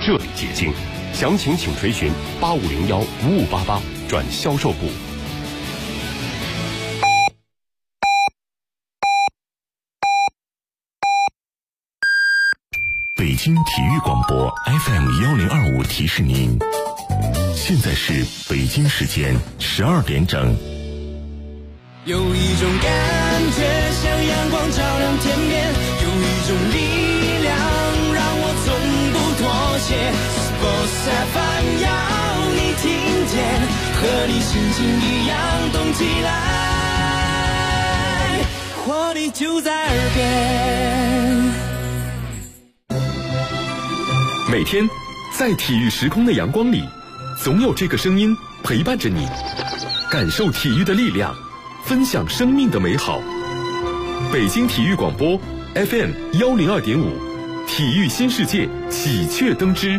这里结晶。详情请垂询8501-5588转销售部。 北京体育广播 FM1025提示您，现在是北京时间12点整。 有一种感觉像阳光照亮天边，有一种力量让我从不妥协。Sports FM 要你听见，和你心情一样动起来，活力就在耳边。 每天在体育时空的阳光里，总有这个声音陪伴着你，感受体育的力量，分享生命的美好。北京体育广播 FM102.5，体育新世界喜鹊登枝。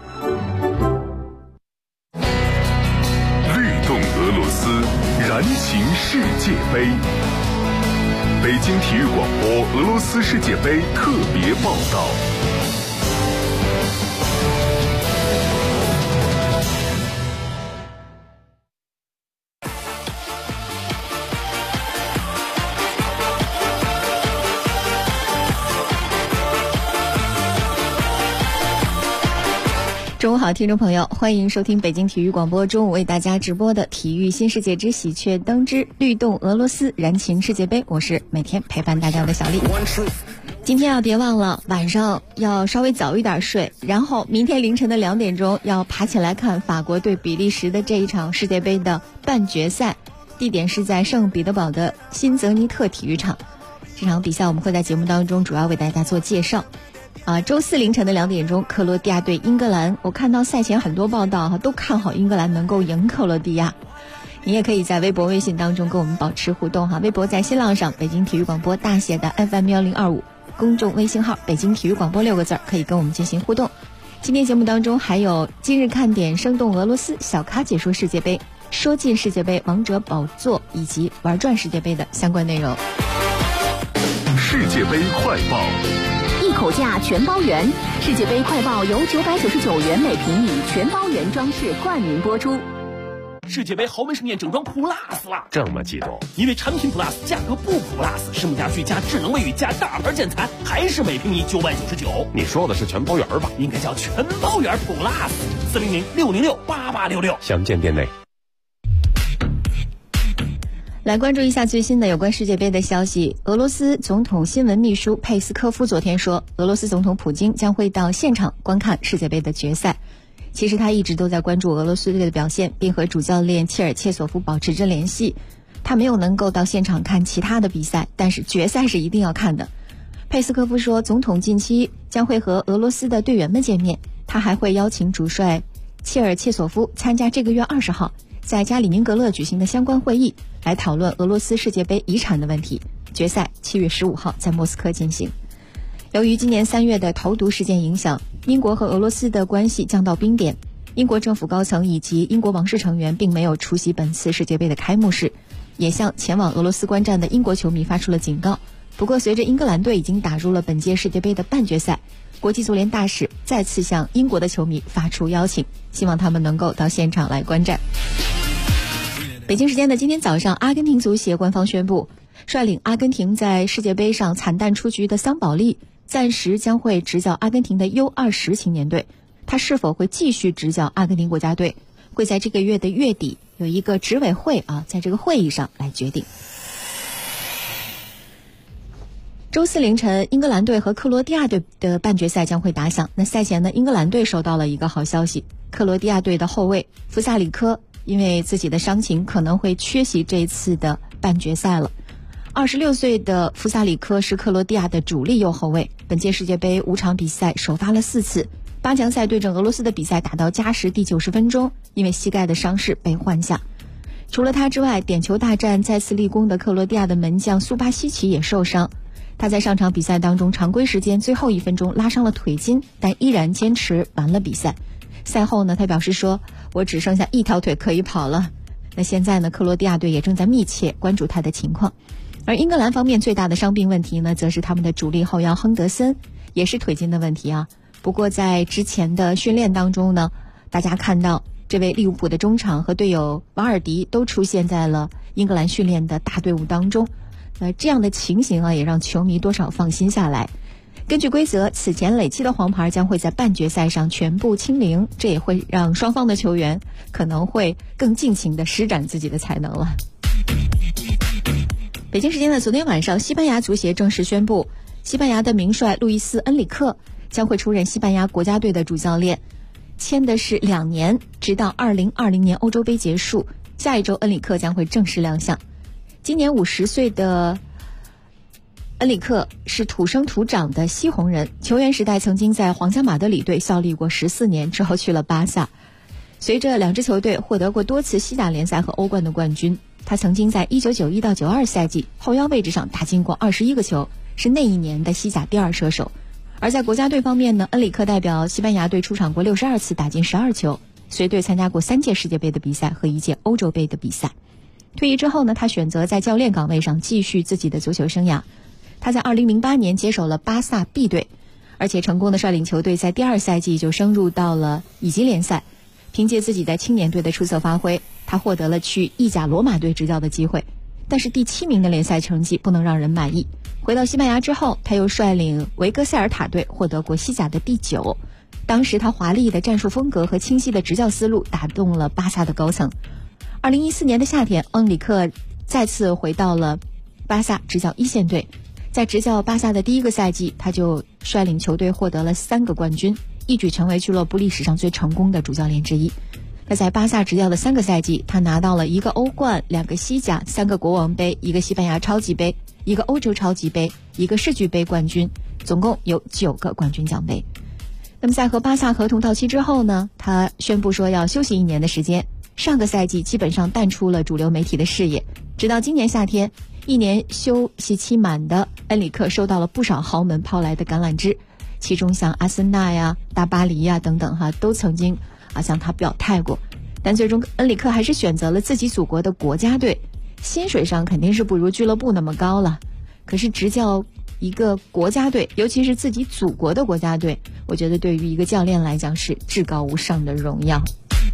律动俄罗斯，燃情世界杯。北京体育广播俄罗斯世界杯特别报道。 中午好，听众朋友，欢迎收听北京体育广播中午为大家直播的体育新世界之喜鹊登枝，律动俄罗斯，燃情世界杯。我是每天陪伴大家的小丽。今天别忘了晚上要稍微早一点睡，然后明天凌晨的2点钟要爬起来看法国对比利时的这一场世界杯的半决赛，地点是在圣彼得堡的辛泽尼特体育场。这场比赛我们会在节目当中主要为大家做介绍。周四凌晨的2点钟，克罗地亚对英格兰。我看到赛前很多报道都看好英格兰能够赢克罗地亚。你也可以在微博微信当中跟我们保持互动微博在新浪上北京体育广播大写的 FM1025， 公众微信号北京体育广播6个字可以跟我们进行互动。今天节目当中还有今日看点、生动俄罗斯、小咖解说世界杯、说进世界杯、王者宝座以及玩转世界杯的相关内容。 世界杯快报， 一口价全包圆，世界杯快报由999元每平米全包圆装饰冠名播出。 世界杯豪门盛宴整装 Plus 了， 这么激动？ 因为产品 Plus 价格不 Plus， 生物家具加智能卫浴加大牌建材，还是每平米999。 你说的是全包圆吧？ 应该叫全包圆 Plus，400-606-8866， 详见店内。 来关注一下最新的有关世界杯的消息。俄罗斯总统新闻秘书佩斯科夫昨天说，俄罗斯总统普京将会到现场观看世界杯的决赛。其实他一直都在关注俄罗斯队的表现，并和主教练切尔切索夫保持着联系。他没有能够到现场看其他的比赛，但是决赛是一定要看的。佩斯科夫说，总统近期将会和俄罗斯的队员们见面，他还会邀请主帅切尔切索夫参加这个月20号在加里宁格勒举行的相关会议，来讨论俄罗斯世界杯遗产的问题。决赛7月15号在莫斯科进行。由于今年3月的投毒事件影响，英国和俄罗斯的关系降到冰点。英国政府高层以及英国王室成员并没有出席本次世界杯的开幕式，也向前往俄罗斯观战的英国球迷发出了警告。不过随着英格兰队已经打入了本届世界杯的半决赛，国际足联大使再次向英国的球迷发出邀请，希望他们能够到现场来观战。北京时间的今天早上，阿根廷足协官方宣布，率领阿根廷在世界杯上惨淡出局的桑保利暂时将会执教阿根廷的 U20 青年队。他是否会继续执教阿根廷国家队，会在这个月的月底有一个执委会在这个会议上来决定。周四凌晨，英格兰队和克罗地亚队的半决赛将会打响。那赛前呢，英格兰队收到了一个好消息，克罗地亚队的后卫弗萨里科因为自己的伤情可能会缺席这一次的半决赛了。26岁的弗萨里科是克罗地亚的主力右后卫，本届世界杯5场比赛首发了4次，8强赛对阵俄罗斯的比赛打到加时第90分钟，因为膝盖的伤势被换下。除了他之外，点球大战再次立功的克罗地亚的门将苏巴西奇也受伤。他在上场比赛当中常规时间最后1分钟拉伤了腿筋，但依然坚持完了比赛。赛后呢，他表示说，我只剩下1条腿可以跑了。那现在呢，克罗地亚队也正在密切关注他的情况。而英格兰方面最大的伤病问题呢，则是他们的主力后腰亨德森，也是腿筋的问题不过在之前的训练当中呢，大家看到这位利物浦的中场和队友瓦尔迪都出现在了英格兰训练的大队伍当中。这样的情形也让球迷多少放心下来。根据规则，此前累积的黄牌将会在半决赛上全部清零，这也会让双方的球员可能会更尽情地施展自己的才能了。北京时间的昨天晚上，西班牙足协正式宣布，西班牙的名帅路易斯·恩里克将会出任西班牙国家队的主教练，签的是2年，直到2020年欧洲杯结束。下一周恩里克将会正式亮相。今年50岁的恩里克是土生土长的西红人，球员时代曾经在皇家马德里队效力过14年，之后去了巴萨。随着两支球队获得过多次西甲联赛和欧冠的冠军，他曾经在1991到92赛季后腰位置上打进过21个球，是那一年的西甲第2射手。而在国家队方面呢，恩里克代表西班牙队出场过62次，打进12球，随队参加过3届世界杯的比赛和1届欧洲杯的比赛。退役之后呢，他选择在教练岗位上继续自己的足球生涯。他在2008年接手了巴萨 B 队，而且成功的率领球队在第2赛季就升入到了乙级联赛。凭借自己在青年队的出色发挥，他获得了去意甲罗马队执教的机会，但是第7名的联赛成绩不能让人满意。回到西班牙之后，他又率领维戈塞尔塔队获得过西甲的第9。当时他华丽的战术风格和清晰的执教思路打动了巴萨的高层。2014年的夏天，恩里克再次回到了巴萨执教一线队。在执教巴萨的第1个赛季，他就率领球队获得了3个冠军，一举成为俱乐部历史上最成功的主教练之一。他在巴萨执教的3个赛季，他拿到了1个欧冠、2个西甲、3个国王杯、1个西班牙超级杯、1个欧洲超级杯、1个世俱杯冠军，总共有9个冠军奖杯。那么在和巴萨合同到期之后呢，他宣布说要休息1年的时间。上个赛季基本上淡出了主流媒体的视野，直到今年夏天，1年休息期满的恩里克收到了不少豪门抛来的橄榄枝，其中像阿森纳呀、大巴黎呀等等都曾经向他表态过，但最终恩里克还是选择了自己祖国的国家队。薪水上肯定是不如俱乐部那么高了，可是执教一个国家队，尤其是自己祖国的国家队，我觉得对于一个教练来讲是至高无上的荣耀。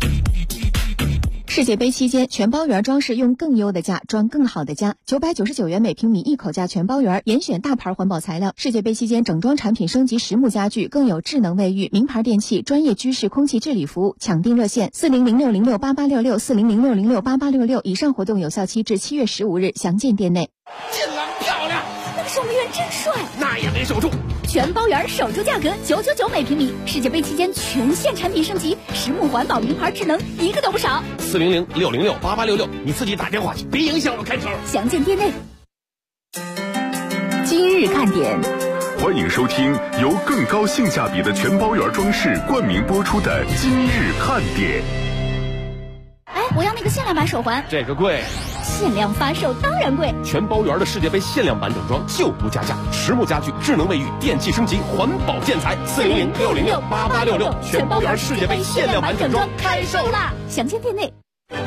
世界杯期间，全包圆装饰用更优的价装更好的家，999元每平米一口价全包圆，严选大牌环保材料。世界杯期间，整装产品升级实木家具，更有智能卫浴、名牌电器、专业居室空气治理服务。抢订热线：4006068866，4006068866。以上活动有效期至7月15日，详见店内。 进篮漂亮， 那个守门员真帅， 那也没守住。 全包圆守住价格999每平米。世界杯期间全线产品升级，实木环保名牌智能一个都不少。 400-606-8866，你自己打电话去，别影响我开口。 详见店内。今日看点， 欢迎收听由更高性价比的全包圆装饰冠名播出的今日看点。 我要那个限量版手环。 这个贵。 限量发售当然贵。 全包圆的世界杯限量版整装就不加价，实木家具、智能卫浴、电器升级、环保建材。400-606-8866，全包圆世界杯限量版整装开售啦！ 详见店内。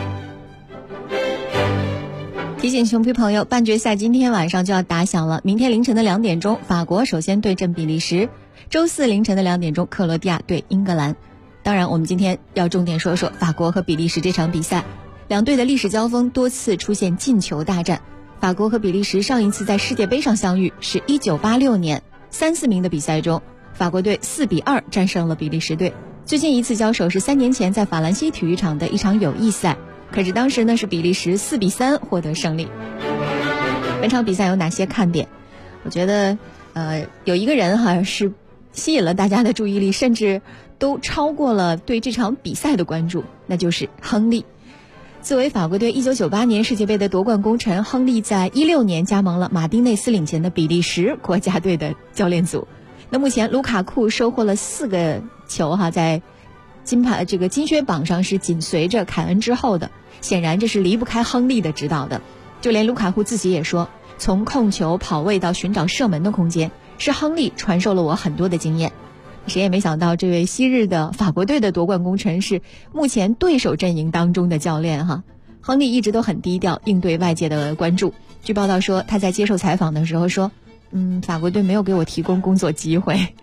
提醒球迷朋友，半决赛今天晚上就要打响了。明天凌晨的2点钟，法国首先对阵比利时；周四凌晨的2点钟，克罗地亚对英格兰。当然，我们今天要重点说说法国和比利时这场比赛。两队的历史交锋多次出现进球大战。法国和比利时上一次在世界杯上相遇是1986年，3-4名的比赛中，法国队4-2战胜了比利时队。最近一次交手是3年前在法兰西体育场的一场友谊赛，可是当时呢是比利时4-3获得胜利。本场比赛有哪些看点？我觉得有一个人是吸引了大家的注意力，甚至都超过了对这场比赛的关注，那就是亨利。作为法国队1998年世界杯的夺冠功臣，亨利在16年加盟了马丁内斯领衔的比利时国家队的教练组。那目前卢卡库收获了4个球在金靴榜上是紧随着凯恩之后的，显然这是离不开亨利的指导的。就连卢卡库自己也说，从控球、跑位到寻找射门的空间，是亨利传授了我很多的经验。谁也没想到，这位昔日的法国队的夺冠功臣是目前对手阵营当中的教练亨利一直都很低调，应对外界的关注。据报道说，他在接受采访的时候说，法国队没有给我提供工作机会。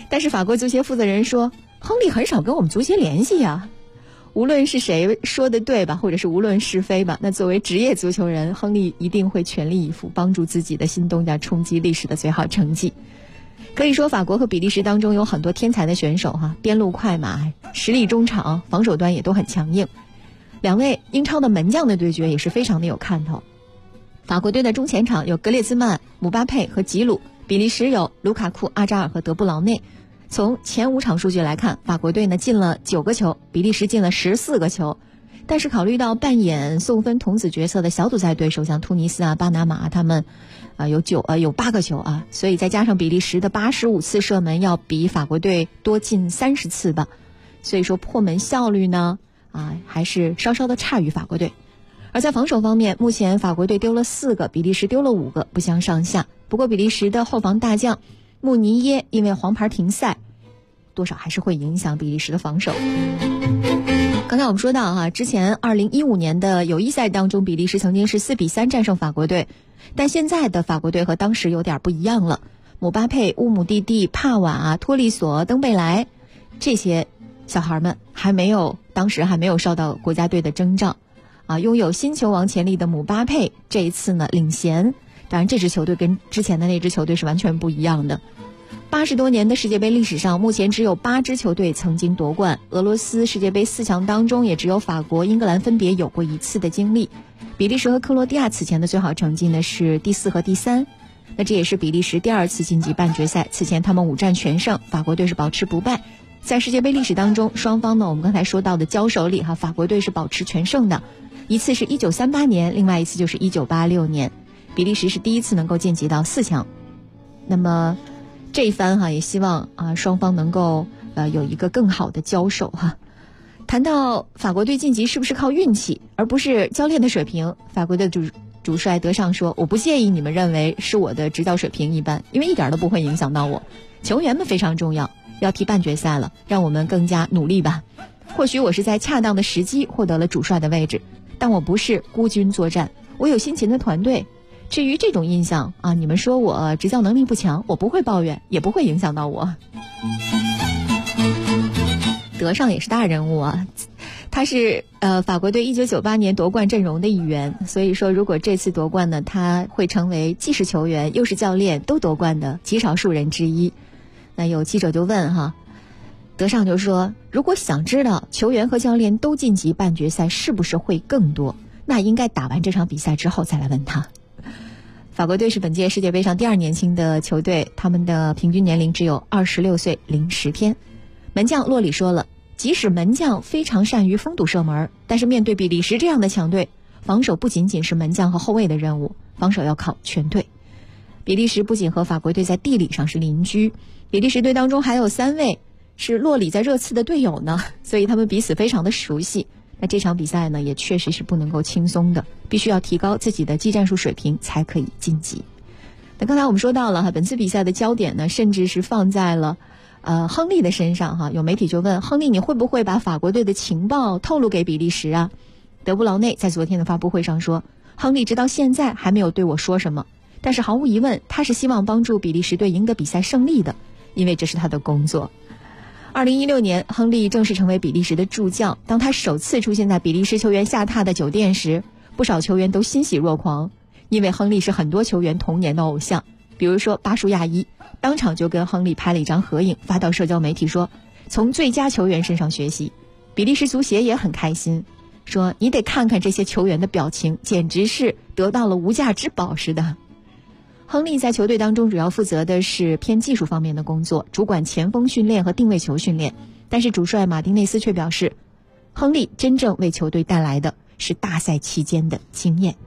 但是法国足协负责人说，亨利很少跟我们足协联系呀。无论是谁说的对吧，或者是无论是非吧，那作为职业足球人，亨利一定会全力以赴，帮助自己的新东家冲击历史的最好成绩。可以说法国和比利时当中有很多天才的选手边路快马，实力中场，防守端也都很强硬。两位英超的门将的对决也是非常的有看头。法国队的中前场有格列兹曼、姆巴佩和吉鲁，比利时有卢卡库、阿扎尔和德布劳内。从前5场数据来看，法国队呢进了9个球，比利时进了14个球。但是考虑到扮演送分童子角色的小组赛对手像突尼斯巴拿马他们有8个球所以再加上比利时的85次射门要比法国队多进30次吧，所以说破门效率呢还是稍稍的差于法国队。而在防守方面，目前法国队丢了4个，比利时丢了5个，不相上下。不过比利时的后防大将穆尼耶因为黄牌停赛，多少还是会影响比利时的防守。刚才我们说到之前2015年的友谊赛当中，比利时曾经是4-3战胜法国队，但现在的法国队和当时有点不一样了。姆巴佩、乌姆蒂蒂、帕瓦、托利索、登贝莱这些小孩们当时还没有受到国家队的征召拥有新球王潜力的姆巴佩这一次呢领衔。当然这支球队跟之前的那支球队是完全不一样的。80多年的世界杯历史上，目前只有8支球队曾经夺冠。俄罗斯世界杯4强当中，也只有法国、英格兰分别有过1次的经历。比利时和克罗地亚此前的最好成绩呢是第4和第3。那这也是比利时第2次晋级半决赛，此前他们5战全胜，法国队是保持不败。在世界杯历史当中，双方呢我们刚才说到的交手里法国队是保持全胜的，一次是1938年，另外一次就是1986年。比利时是第1次能够晋级到4强。那么这一番也希望双方能够有一个更好的交手谈到法国队晋级是不是靠运气而不是教练的水平，法国的主帅德尚说，我不介意你们认为是我的指导水平一般，因为一点都不会影响到我。球员们非常重要，要踢半决赛了，让我们更加努力吧。或许我是在恰当的时机获得了主帅的位置，但我不是孤军作战，我有辛勤的团队。至于这种印象你们说我执教能力不强，我不会抱怨，也不会影响到我。德尚也是大人物他是法国队1998年夺冠阵容的一员，所以说如果这次夺冠呢，他会成为既是球员又是教练都夺冠的极少数人之一。那有记者就问德尚就说，如果想知道球员和教练都晋级半决赛是不是会更多，那应该打完这场比赛之后再来问他。法国队是本届世界杯上第2年轻的球队，他们的平均年龄只有26岁零10天。门将洛里说了，即使门将非常善于封堵射门，但是面对比利时这样的强队，防守不仅仅是门将和后卫的任务，防守要靠全队。比利时不仅和法国队在地理上是邻居，比利时队当中还有3位是洛里在热刺的队友呢，所以他们彼此非常的熟悉。那这场比赛呢，也确实是不能够轻松的，必须要提高自己的技战术水平才可以晋级。那刚才我们说到了本次比赛的焦点呢，甚至是放在了亨利的身上有媒体就问亨利，你会不会把法国队的情报透露给比利时啊？德布劳内在昨天的发布会上说，亨利直到现在还没有对我说什么，但是毫无疑问，他是希望帮助比利时队赢得比赛胜利的，因为这是他的工作。2016年，亨利正式成为比利时的助教。当他首次出现在比利时球员下榻的酒店时，不少球员都欣喜若狂，因为亨利是很多球员童年的偶像。比如说巴舒亚伊，当场就跟亨利拍了一张合影，发到社交媒体说，从最佳球员身上学习。比利时足协也很开心，说你得看看这些球员的表情，简直是得到了无价之宝似的。亨利在球队当中主要负责的是偏技术方面的工作，主管前锋训练和定位球训练。但是主帅马丁内斯却表示，亨利真正为球队带来的是大赛期间的经验。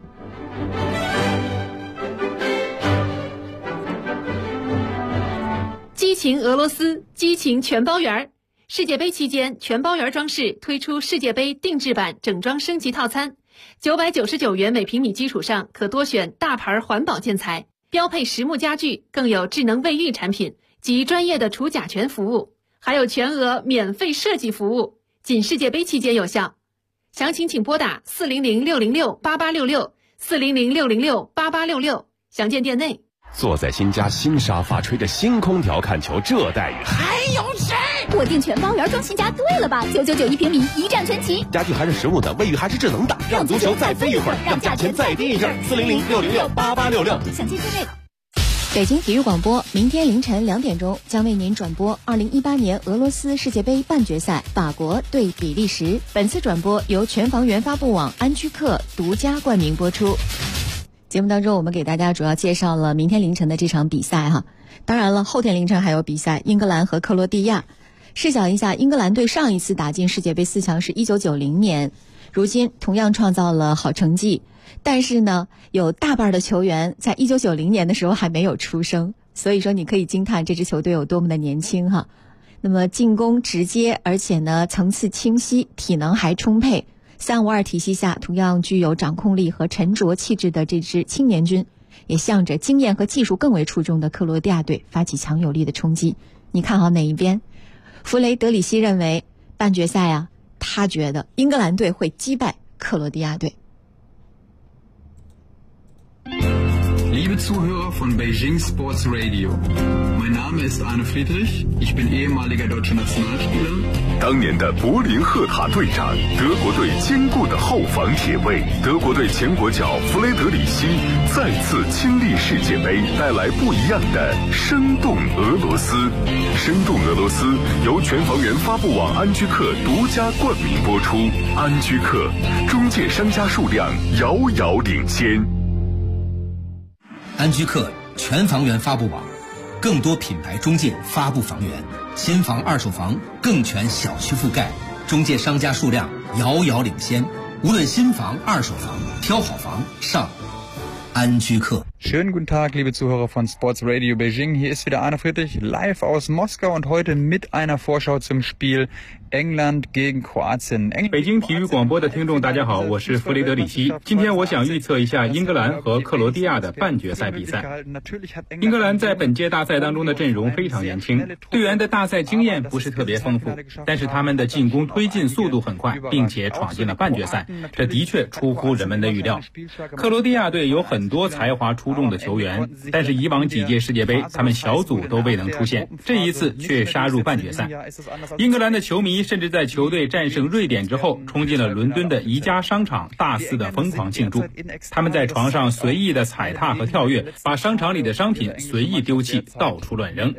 激情俄罗斯，激情全包圆。世界杯期间，全包圆装饰推出世界杯定制版整装升级套餐，999元每平米基础上可多选大牌环保建材，标配实木家具，更有智能卫浴产品及专业的除甲醛服务，还有全额免费设计服务，仅世界杯期间有效。详情请拨打400-606-8866，400-606-8866，详见店内。 坐在新家新沙发，吹着新空调看球，这待遇还有谁？ 我订全包圆装新家对了吧？999一平米，一站全齐。 家具还是实木的，卫浴还是智能的，让足球再飞一会儿，让价钱再低一阵。400-606-8866， 详情订阅。 北京体育广播明天凌晨2点钟将为您转播2018年俄罗斯世界杯半决赛法国对比利时。本次转播由全房源发布网安居客独家冠名播出。节目当中我们给大家主要介绍了明天凌晨的这场比赛哈，当然了，后天凌晨还有比赛，英格兰和克罗地亚。试想一下，英格兰队上一次打进世界杯4强是1990年，如今同样创造了好成绩，但是呢，有大半的球员在1990年的时候还没有出生，所以说你可以惊叹这支球队有多么的年轻哈。那么进攻直接，而且呢层次清晰，体能还充沛。352体系下同样具有掌控力和沉着气质的这支青年军，也向着经验和技术更为出众的克罗地亚队发起强有力的冲击。你看好哪一边？弗雷德里希认为半决赛啊，他觉得英格兰队会击败克罗地亚队。 Liebe Zuhörer von Beijing Sports Radio, mein Name ist Arne Friedrich, ich bin ehemaliger deutscher Nationalspieler. 当年的柏林赫塔队长，德国队坚固的后防铁卫，德国队前国脚弗雷德里希再次亲历世界杯，带来不一样的生动俄罗斯。生动俄罗斯由全房源发布网安居客独家冠名播出。安居客中介商家数量遥遥领先。 安居客全房源发布网，更多品牌中介发布房源，新房二手房更全小区覆盖，中介商家数量遥遥领先。无论新房二手房，挑好房上安居客。 Schönen guten Tag, liebe Zuhörer von Sports Radio Beijing. Hier ist wieder Arne Friedrich live aus Moskau und heute mit einer Vorschau zum Spiel England gegen Kroatien. 北京体育广播的听众大家好，我是弗雷德里希。今天我想预测一下英格兰和克罗地亚的半决赛比赛。英格兰在本届大赛当中的阵容非常年轻，队员的大赛经验不是特别丰富，但是他们的进攻推进速度很快，并且闯进了半决赛，这的确出乎人们的预料。克罗地亚队有很多才华出众的球员，但是以往几届世界杯他们小组都未能出现，这一次却杀入半决赛。英格兰的球迷甚至在球队战胜瑞典之后冲进了伦敦的宜家商场，大肆的疯狂庆祝。他们在床上随意的踩踏和跳跃，把商场里的商品随意丢弃，到处乱扔。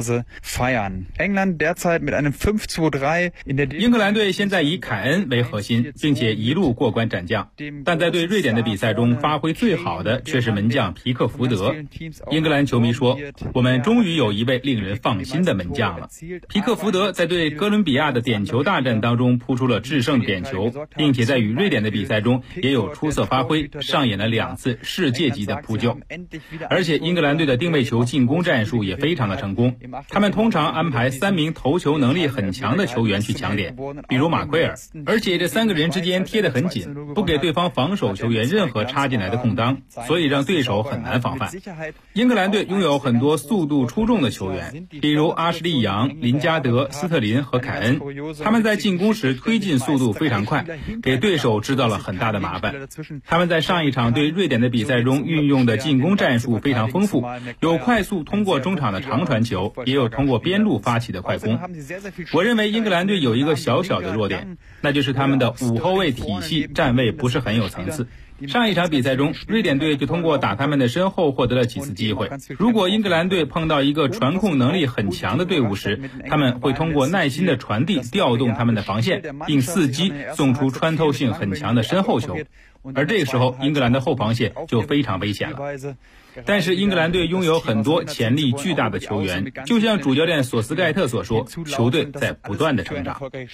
英格兰队现在以凯恩为核心，并且一路过关斩将，但在对瑞典的比赛中发挥最好的却是门将皮克福德。英格兰球迷说，我们终于有一位令人放心的门将了。皮克福德在对哥伦比亚的点球大战当中扑出了制胜点球，并且在与瑞典的比赛中也有出色发挥，上演了2次世界级的扑救。而且英格兰队的定位球进攻战术也非常的成功，他们通常安排3名头球能力很强的球员去抢点，比如马奎尔，而且这3个人之间贴得很紧，不给对方防守球员任何插进来的空当，所以让对手很难防范。英格兰队拥有很多速度出众的球员，比如阿什利·杨、林加德、斯特林和凯恩，他们在进攻时推进速度非常快，给对手制造了很大的麻烦。他们在上一场对瑞典的比赛中运用的进攻战术非常丰富，有快速通过中场的长传球，也有通过边路发起的快攻。我认为英格兰队有一个小小的弱点，那就是他们的5后卫体系站位不是很有层次。上一场比赛中，瑞典队就通过打他们的身后获得了几次机会。如果英格兰队碰到一个传控能力很强的队伍时，他们会通过耐心的传递调动他们的防线，并伺机送出穿透性很强的身后球，而这个时候英格兰的后防线就非常危险了。但是英格兰队拥有很多潜力巨大的球员，就像主教练索斯盖特所说，球队在不断的成长。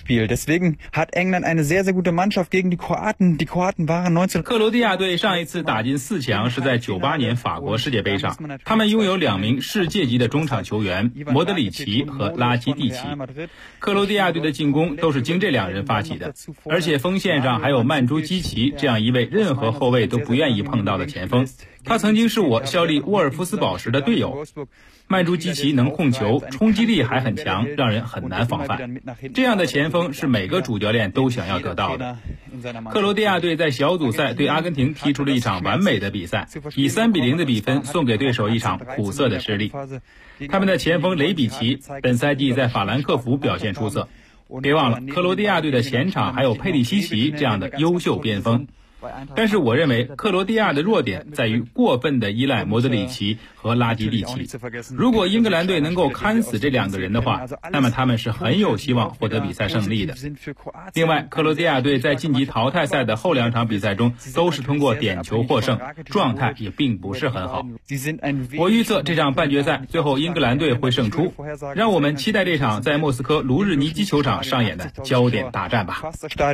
克罗地亚队上一次打进4强是在98年法国世界杯上，他们拥有2名世界级的中场球员，莫德里奇和拉基蒂奇。克罗地亚队的进攻都是经这2人发起的，而且锋线上还有曼朱基奇这样一位任何后卫都不愿意碰到的前锋，他曾经是我效力沃尔夫斯堡时的队友。曼朱基奇能控球，冲击力还很强，让人很难防范。这样的前锋是每个主教练都想要得到的。 克罗地亚队在小组赛对阿根廷踢出了一场完美的比赛，以3-0的比分送给对手一场苦涩的失利。他们的前锋雷比奇本赛季在法兰克福表现出色，别忘了克罗地亚队的前场还有佩里西奇这样的优秀边锋。但是我认为克罗地亚的弱点在于过分的依赖莫德里奇和拉基蒂奇。如果英格兰队能够看死这2个人的话，那么他们是很有希望获得比赛胜利的。另外，克罗地亚队在晋级淘汰赛的后2场比赛中都是通过点球获胜，状态也并不是很好。我预测这场半决赛最后英格兰队会胜出，让我们期待这场在莫斯科卢日尼基球场上演的焦点大战吧。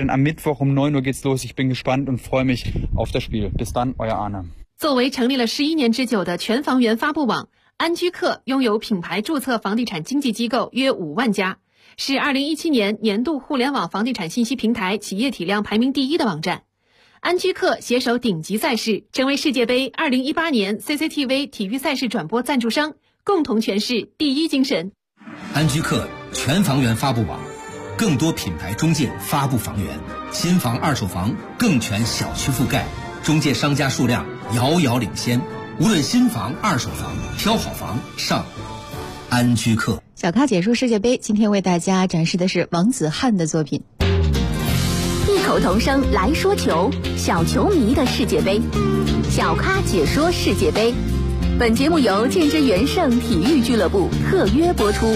作为成立了11年之久的全房源发布网，安居客拥有品牌注册房地产经纪机构约5万家，是2017年年度互联网房地产信息平台企业体量排名第1的网站。安居客携手顶级赛事，成为世界杯2018年 CCTV 体育赛事转播赞助商，共同诠释第一精神。 安居客全房源发布网，更多品牌中介发布房源，新房二手房更全小区覆盖，中介商家数量遥遥领先，无论新房二手房，挑好房上安居客。 小咖解说世界杯，今天为大家展示的是王子翰的作品。 异口同声来说球，小球迷的世界杯，小咖解说世界杯。本节目由建之元盛体育俱乐部特约播出。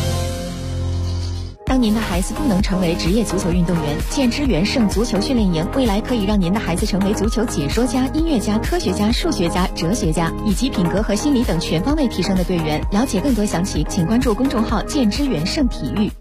当您的孩子不能成为职业足球运动员，建之元盛足球训练营未来可以让您的孩子成为足球解说家、音乐家、科学家、数学家、哲学家，以及品格和心理等全方位提升的队员。了解更多详情，请关注公众号建之元盛体育。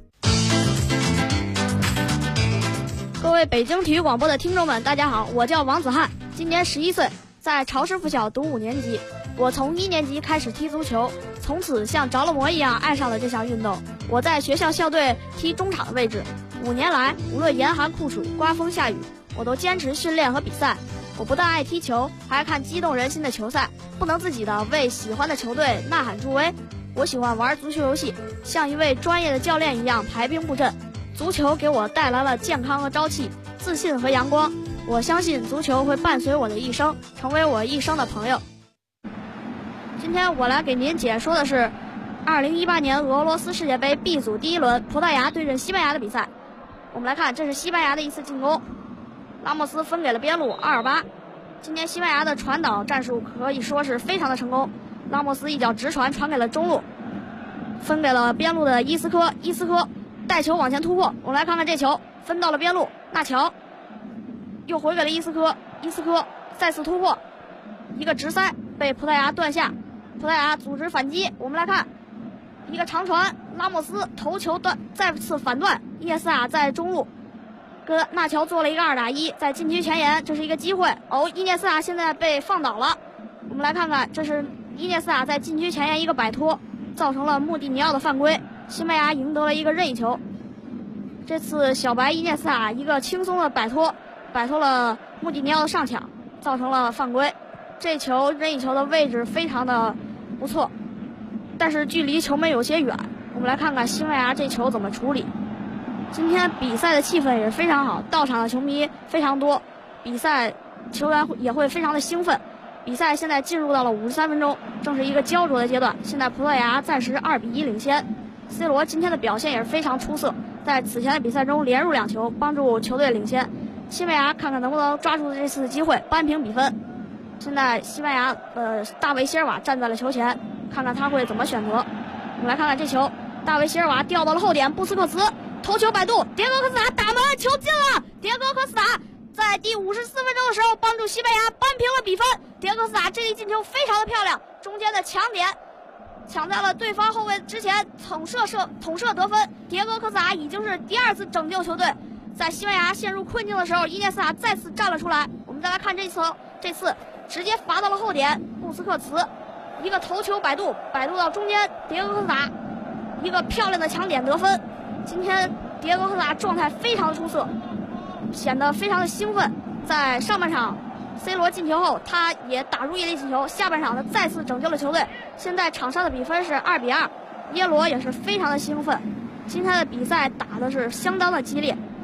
各位北京体育广播的听众们，大家好，我叫王子翰，今年11岁，在巢师附小读5年级。我从1年级开始踢足球，从此像着了魔一样爱上了这项运动。我在学校校队踢中场的位置，5年来，无论严寒酷暑、刮风下雨，我都坚持训练和比赛。我不但爱踢球，还爱看激动人心的球赛，不能自己的为喜欢的球队呐喊助威。我喜欢玩足球游戏，像一位专业的教练一样排兵布阵。足球给我带来了健康和朝气、自信和阳光。我相信足球会伴随我的一生，成为我一生的朋友。今天我来给您解说的是2018年俄罗斯世界杯 B 组第1轮葡萄牙对阵西班牙的比赛。我们来看，这是西班牙的一次进攻，拉莫斯分给了边路阿尔巴。今天西班牙的传导战术可以说是非常的成功，拉莫斯一脚直传传给了中路，分给了边路的伊斯科，伊斯科带球往前突破。我们来看看这球分到了边路，纳乔又回给了伊斯科，伊斯科再次突破，一个直塞被葡萄牙断下，葡萄牙组织反击。我们来看一个长传，拉莫斯头球断，再次反断，伊涅斯塔在中路跟纳乔做了一个2打1，在禁区前沿，这是一个机会。伊涅斯塔现在被放倒了。我们来看看，这是伊涅斯塔在禁区前沿一个摆脱，造成了穆蒂尼奥的犯规，西班牙赢得了一个任意球。这次小白伊涅斯塔一个轻松的摆脱了穆蒂尼奥的上抢，造成了犯规。这球任意球的位置非常的不错，但是距离球门有些远。我们来看看西班牙这球怎么处理。今天比赛的气氛也非常好，到场的球迷非常多，比赛球员也会非常的兴奋。比赛现在进入到了53分钟，正是一个焦灼的阶段。现在葡萄牙暂时2比1领先。C 罗今天的表现也是非常出色，在此前的比赛中连入2球，帮助球队领先。西班牙看看能不能抓住这次机会扳平比分。现在西班牙大卫席尔瓦站在了球前，看看他会怎么选择。我们来看看这球，大卫席尔瓦掉到了后点，布斯克茨头球摆渡，迭戈科斯塔打门，球进了。迭戈科斯塔在第54分钟的时候帮助西班牙扳平了比分。迭戈科斯塔这一进球非常的漂亮，中间的抢点抢在了对方后卫之前，捅射得分。迭戈科斯塔已经是第2次拯救球队，在西班牙陷入困境的时候，伊涅斯塔再次站了出来。我们再来看这次直接罚到了后点，布斯克茨一个头球摆渡到中间，迭戈科斯塔一个漂亮的抢点得分。今天迭戈科斯塔状态非常的出色，显得非常的兴奋。在上半场 C 罗进球后，他也打入一粒进球，下半场他再次拯救了球队。现在场上的比分是2比2，耶罗也是非常的兴奋。今天的比赛打的是相当的激烈。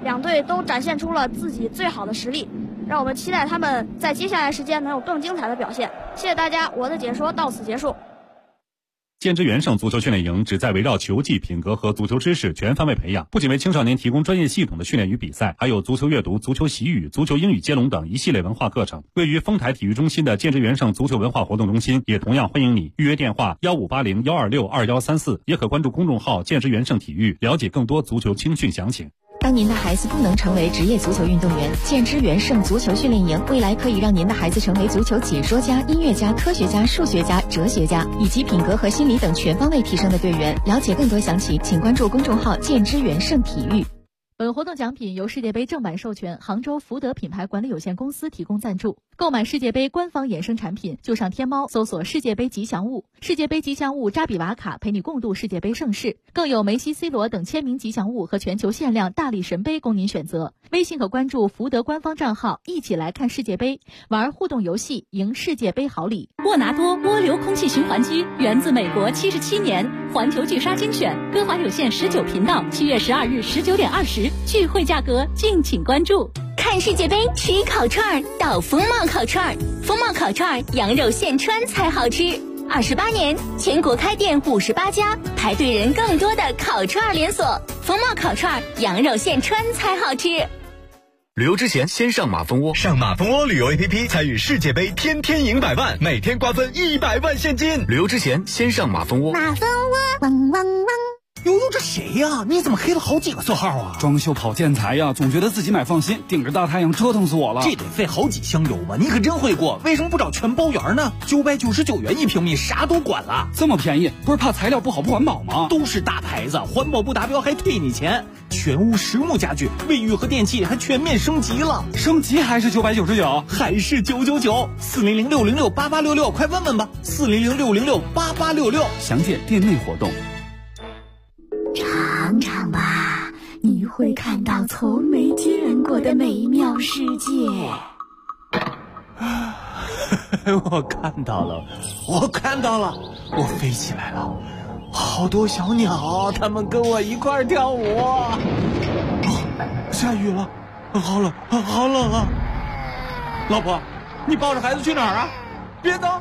两队都展现出了自己最好的实力，让我们期待他们在接下来时间能有更精彩的表现。谢谢大家，我的解说到此结束。 建之元盛足球训练营旨在围绕球技、品格和足球知识全方位培养，不仅为青少年提供专业系统的训练与比赛，还有足球阅读、足球习语、足球英语接龙等一系列文化课程。位于丰台体育中心的建之元盛足球文化活动中心也同样欢迎你，预约电话1580-126-2134，也可关注公众号建之元盛体育，了解更多足球青训详情。 当您的孩子不能成为职业足球运动员，建之元盛足球训练营未来可以让您的孩子成为足球解说家、音乐家、科学家、数学家、哲学家，以及品格和心理等全方位提升的队员。了解更多详情，请关注公众号建之元盛体育。 本活动奖品由世界杯正版授权杭州福德品牌管理有限公司提供赞助。购买世界杯官方衍生产品，就上天猫搜索世界杯吉祥物，世界杯吉祥物扎比瓦卡陪你共度世界杯盛世，更有梅西、C 罗等签名吉祥物和全球限量大力神杯供您选择。微信可关注福德官方账号，一起来看世界杯，玩互动游戏，赢世界杯好礼。 沃拿多涡流空气循环机源自美国77年，环球巨鲨精选，歌华有线19频道7月12日19点20，聚会价格敬请关注。 看世界杯吃烤串到风貌烤串，风貌烤串羊肉现穿才好吃。28年，全国开店58家，排队人更多的烤串连锁。风貌烤串羊肉现穿才好吃。 旅游之前先上马蜂窝，上马蜂窝旅游 APP 参与世界杯，天天赢100万，每天瓜分100万现金。旅游之前先上马蜂窝。 马蜂窝汪汪汪。 悠悠，这谁呀？你怎么黑了好几个色号啊？ 装修跑建材呀，总觉得自己买放心，顶着大太阳折腾死我了。 这得费好几箱油吧？你可真会过，为什么不找全包圆呢？999元1平米，啥都管了。 这么便宜，不是怕材料不好不环保吗？ 都是大牌子，环保不达标还退你钱。全屋实木家具，卫浴和电器还全面升级了。 升级还是999？ 还是999？400-606-8866，快问问吧。400-606-8866， 详见店内活动。 尝尝吧，你会看到从没见过的美妙世界。 我看到了，我飞起来了，好多小鸟，它们跟我一块跳舞。下雨了，好冷啊！老婆，你抱着孩子去哪儿啊？别走！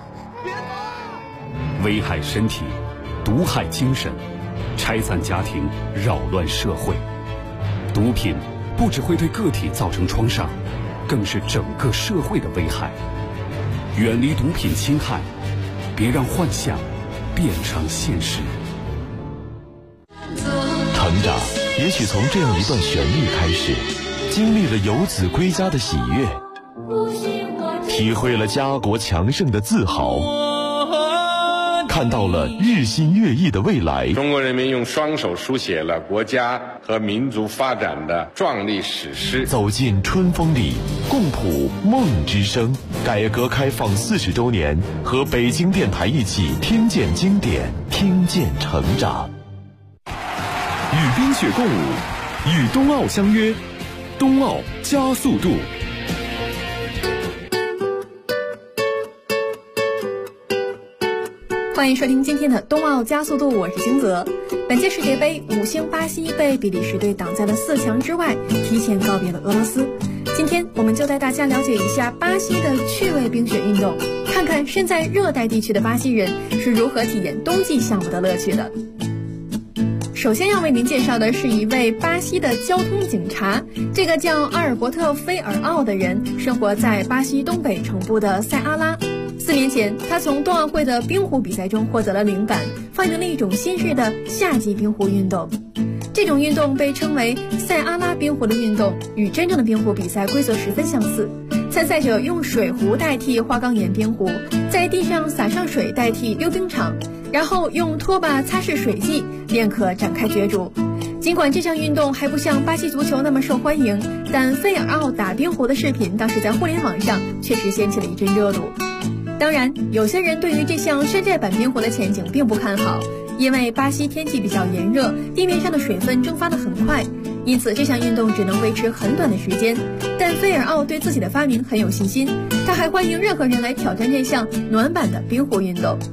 危害身体，毒害精神，拆散家庭，扰乱社会。毒品不只会对个体造成创伤，更是整个社会的危害。远离毒品侵害，别让幻想变成现实。 成长也许从这样一段旋律开始，经历了游子归家的喜悦，体会了家国强盛的自豪，看到了日新月异的未来。 中国人民用双手书写了国家和民族发展的壮丽史诗。 走进春风里，共谱梦之声。改革开放40周年，和北京电台一起听见经典，听见成长。 与冰雪共舞，与冬奥相约，冬奥加速度。 欢迎收听今天的冬奥加速度，我是金泽。本届世界杯，5星巴西被比利时队挡在了4强之外，提前告别了俄罗斯。今天我们就带大家了解一下巴西的趣味冰雪运动，看看身在热带地区的巴西人是如何体验冬季项目的乐趣的。首先要为您介绍的是一位巴西的交通警察，这个叫阿尔伯特·菲尔奥的人生活在巴西东北城部的塞阿拉。4年前，他从冬奥会的冰壶比赛中获得了灵感，发明了一种新式的夏季冰壶运动。这种运动被称为塞阿拉冰壶的运动，与真正的冰壶比赛规则十分相似。参赛者用水壶代替花岗岩冰壶，在地上洒上水代替溜冰场，然后用拖把擦拭水迹，便可展开角逐。尽管这项运动还不像巴西足球那么受欢迎，但菲尔奥打冰壶的视频当时在互联网上确实掀起了一阵热度。当然，有些人对于这项山寨版冰壶的前景并不看好，因为巴西天气比较炎热，地面上的水分蒸发得很快，因此这项运动只能维持很短的时间。但菲尔奥对自己的发明很有信心，他还欢迎任何人来挑战这项暖版的冰壶运动。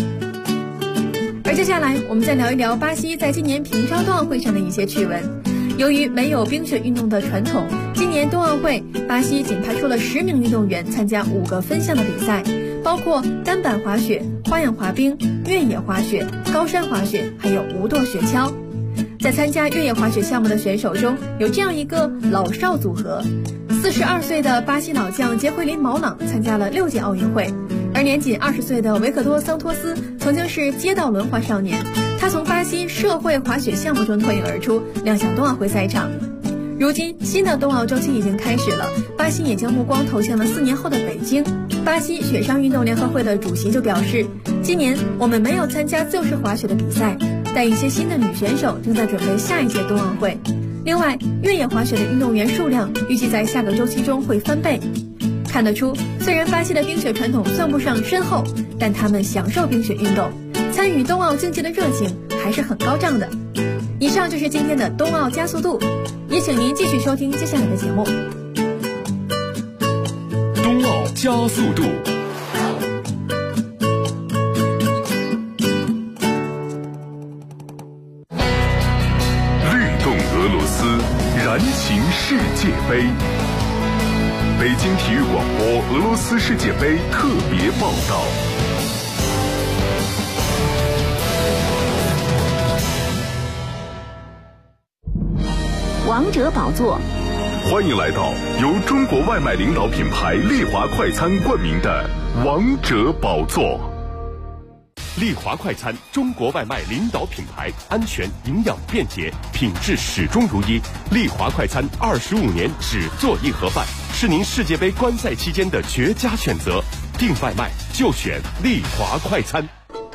而接下来我们再聊一聊巴西在今年平昌冬奥会上的一些趣闻。 由于没有冰雪运动的传统，今年冬奥会巴西仅派出了10名运动员参加5个分项的比赛，包括单板滑雪、花样滑冰、越野滑雪、高山滑雪，还有无舵雪橇。在参加越野滑雪项目的选手中，有这样一个老少组合：42岁的巴西老将杰奎琳·毛朗参加了6届奥运会，而年仅20岁的维克多·桑托斯曾经是街道轮滑少年，他从巴西社会滑雪项目中脱颖而出，亮相冬奥会赛场。如今新的冬奥周期已经开始了，巴西也将目光投向了4年后的北京。巴西雪上运动联合会的主席就表示，今年我们没有参加自由式滑雪的比赛，但一些新的女选手正在准备下一届冬奥会。另外，越野滑雪的运动员数量预计在下个周期中会翻倍。看得出，虽然巴西的冰雪传统算不上深厚，但他们享受冰雪运动，参与冬奥竞技的热情还是很高涨的。以上就是今天的冬奥加速度，也请您继续收听接下来的节目。 冬奥加速度。 律动俄罗斯，燃情世界杯。北京体育广播俄罗斯世界杯特别报道。 王者宝座， 欢迎来到由中国外卖领导品牌丽华快餐冠名的王者宝座。 丽华快餐，中国外卖领导品牌，安全、营养、便捷，品质始终如一。丽华快餐25年只做一盒饭，是您世界杯观赛期间的绝佳选择。订外卖就选丽华快餐。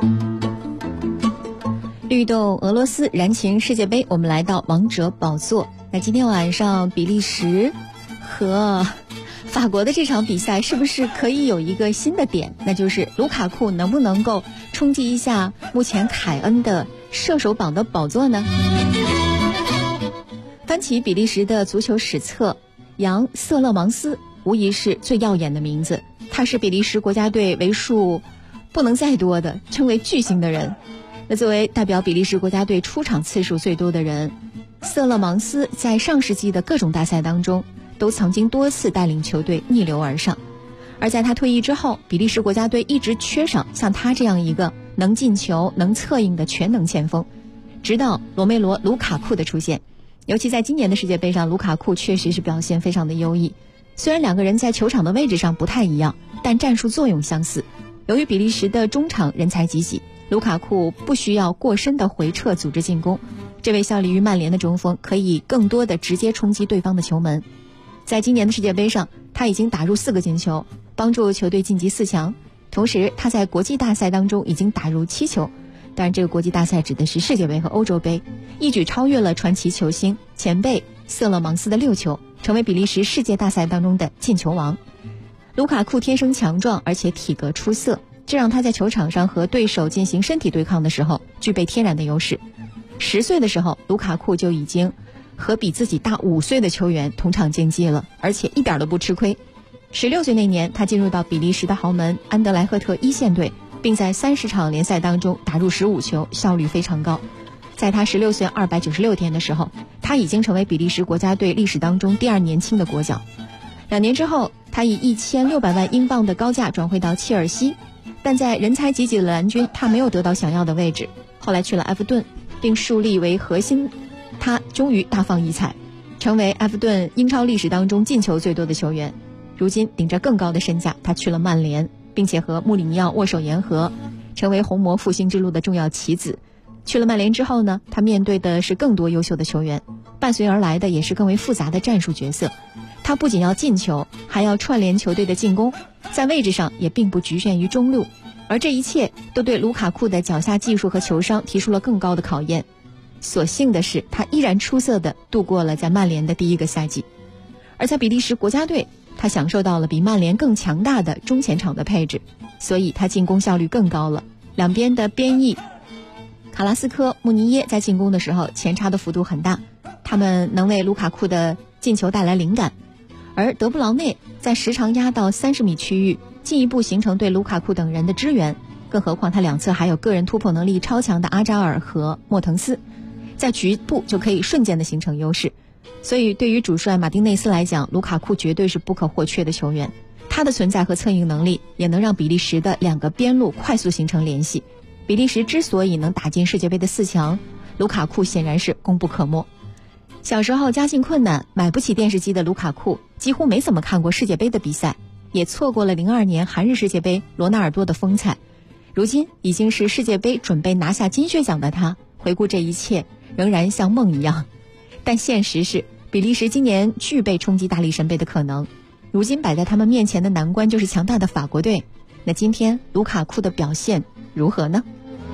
律动俄罗斯，燃情世界杯，我们来到王者宝座。那今天晚上比利时和法国的这场比赛是不是可以有一个新的点，那就是卢卡库能不能够冲击一下目前凯恩的射手榜的宝座呢？翻起比利时的足球史册，扬·瑟勒芒斯无疑是最耀眼的名字，他是比利时国家队为数不能再多的称为巨星的人。那作为代表比利时国家队出场次数最多的人，瑟勒芒斯在上世纪的各种大赛当中都曾经多次带领球队逆流而上，而在他退役之后，比利时国家队一直缺少像他这样一个能进球、能策应的全能前锋。直到罗梅罗·卢卡库的出现，尤其在今年的世界杯上，卢卡库确实是表现非常的优异。虽然两个人在球场的位置上不太一样，但战术作用相似。由于比利时的中场人才济济，卢卡库不需要过深的回撤组织进攻，这位效力于曼联的中锋可以更多的直接冲击对方的球门。在今年的世界杯上，他已经打入4个进球，帮助球队晋级4强。同时，他在国际大赛当中已经打入7球，当然这个国际大赛指的是世界杯和欧洲杯，一举超越了传奇球星前辈瑟勒芒斯的6球，成为比利时世界大赛当中的进球王。卢卡库天生强壮，而且体格出色，这让他在球场上和对手进行身体对抗的时候具备天然的优势。10岁的时候，卢卡库就已经和比自己大5岁的球员同场竞技了，而且一点都不吃亏。16岁那年，他进入到比利时的豪门安德莱赫特一线队，并在30场联赛当中打入15球，效率非常高。在他16岁296天的时候，他已经成为比利时国家队历史当中第2年轻的国脚。2年之后，他以1600万英镑的高价转会到切尔西，但在人才济济的蓝军，他没有得到想要的位置，后来去了埃弗顿，并树立为核心。他终于大放异彩，成为埃弗顿英超历史当中进球最多的球员。如今顶着更高的身价，他去了曼联，并且和穆里尼奥握手言和，成为红魔复兴之路的重要棋子。去了曼联之后呢，他面对的是更多优秀的球员，伴随而来的也是更为复杂的战术角色。他不仅要进球，还要串联球队的进攻，在位置上也并不局限于中路，而这一切都对卢卡库的脚下技术和球商提出了更高的考验。所幸的是，他依然出色地度过了在曼联的第1个赛季。而在比利时国家队，他享受到了比曼联更强大的中前场的配置，所以他进攻效率更高了。两边的边翼卡拉斯科、穆尼耶在进攻的时候前插的幅度很大，他们能为卢卡库的进球带来灵感。而德布劳内在时常压到30米区域，进一步形成对卢卡库等人的支援，更何况他两侧还有个人突破能力超强的阿扎尔和莫滕斯。 在局部就可以瞬间的形成优势。所以对于主帅马丁内斯来讲，卢卡库绝对是不可或缺的球员。他的存在和策应能力也能让比利时的2个边路快速形成联系。比利时之所以能打进世界杯的4强，卢卡库显然是功不可没。小时候家境困难，买不起电视机的卢卡库几乎没怎么看过世界杯的比赛，也错过了02年韩日世界杯罗纳尔多的风采。如今已经是世界杯准备拿下金靴奖的他，回顾这一切仍然像梦一样。但现实是，比利时今年具备冲击大力神杯的可能。如今摆在他们面前的难关就是强大的法国队。那今天卢卡库的表现如何呢？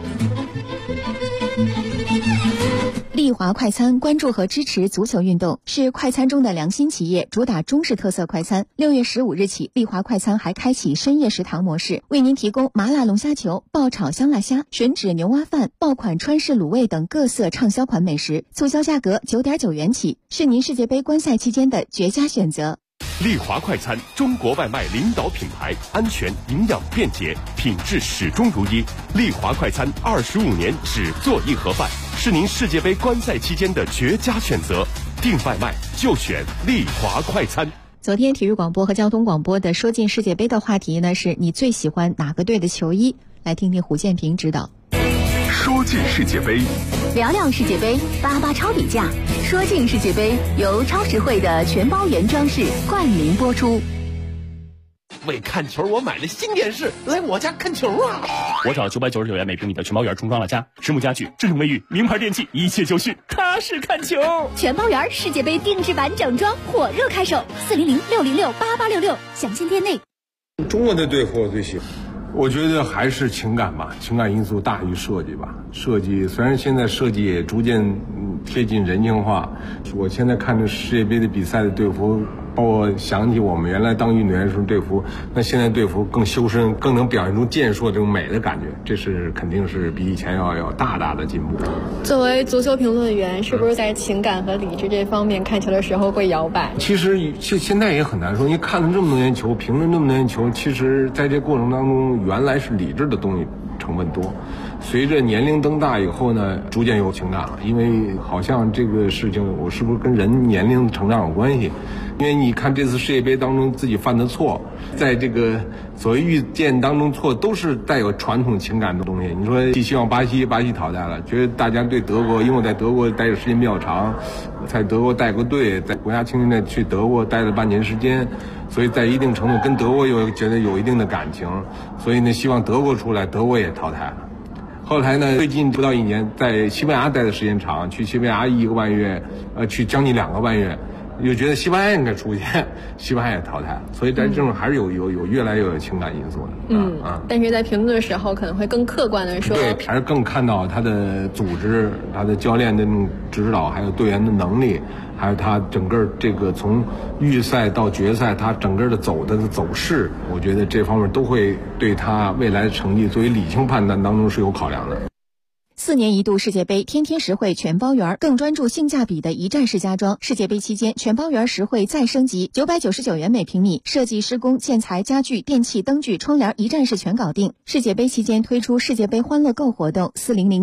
丽华快餐关注和支持足球运动，是快餐中的良心企业，主打中式特色快餐。6月15日起，丽华快餐还开启深夜食堂模式，为您提供麻辣龙虾球、爆炒香辣虾、吮指牛蛙饭、爆款川式卤味等各色畅销款美食，促销价格9.9元起，是您世界杯观赛期间的绝佳选择。 丽华快餐，中国外卖领导品牌，安全、营养、便捷，品质始终如一。丽华快餐25年只做一盒饭，是您世界杯观赛期间的绝佳选择。订外卖就选丽华快餐。 昨天体育广播和交通广播的说进世界杯的话题呢，是你最喜欢哪个队的球衣？来听听胡建平指导。 说进世界杯， 聊聊世界杯，88超比价。说进世界杯由超实惠的全包原装饰冠名播出。 为看球，我买了新电视，来我家看球啊！ 我找999元每平米的全包圆重装了家，实木家具、智能卫浴、名牌电器，一切就绪，踏实看球。 全包圆世界杯定制版整装火热开售，400-606-8866，详见店内。 中国的队服我最喜欢。我觉得还是情感吧，情感因素大于设计吧。设计虽然现在设计也逐渐贴近人性化，我现在看着世界杯的比赛的队服，包括想起我们原来当运动员的时候队服，那现在队服更修身，更能表现出健硕这种美的感觉，这是肯定是比以前要大大的进步。 作为足球评论员，是不是在情感和理智这方面看球的时候会摇摆？ 其实现在也很难说，因为看了这么多年球，评论这么多年球，其实在这过程当中，原来是理智的东西成分多，随着年龄增大以后呢，逐渐有情感了。因为好像这个事情，我是不是跟人年龄成长有关系？因为你看这次世界杯当中自己犯的错，在这个所谓遇见当中错，都是带有传统情感的东西。你说寄希望巴西淘汰了，觉得大家对德国，因为我在德国待的时间比较长，在德国带过队，在国家青年队去德国待了半年时间，所以在一定程度跟德国觉得有一定的感情，所以呢希望德国出来，德国也淘汰了。后来呢，最近不到1年，在西班牙待的时间长，去西班牙1个半月，去将近2个半月，又觉得西班牙应该出现，西班牙也淘汰了，所以在这种还是有越来越有情感因素的。 但是在评论的时候可能会更客观的说， 对，还是更看到他的组织、他的教练的那种指导，还有队员的能力，还有他整个这个从预赛到决赛，他整个的走势，我觉得这方面都会对他未来的成绩作为理性判断当中是有考量的。 4年一度世界杯，天天实惠全包圆，更专注性价比的一站式家装。世界杯期间，全包圆实惠再升级，999元每平米，设计、施工、建材、家具、电器、灯具、窗帘一站式全搞定。世界杯期间推出世界杯欢乐购活动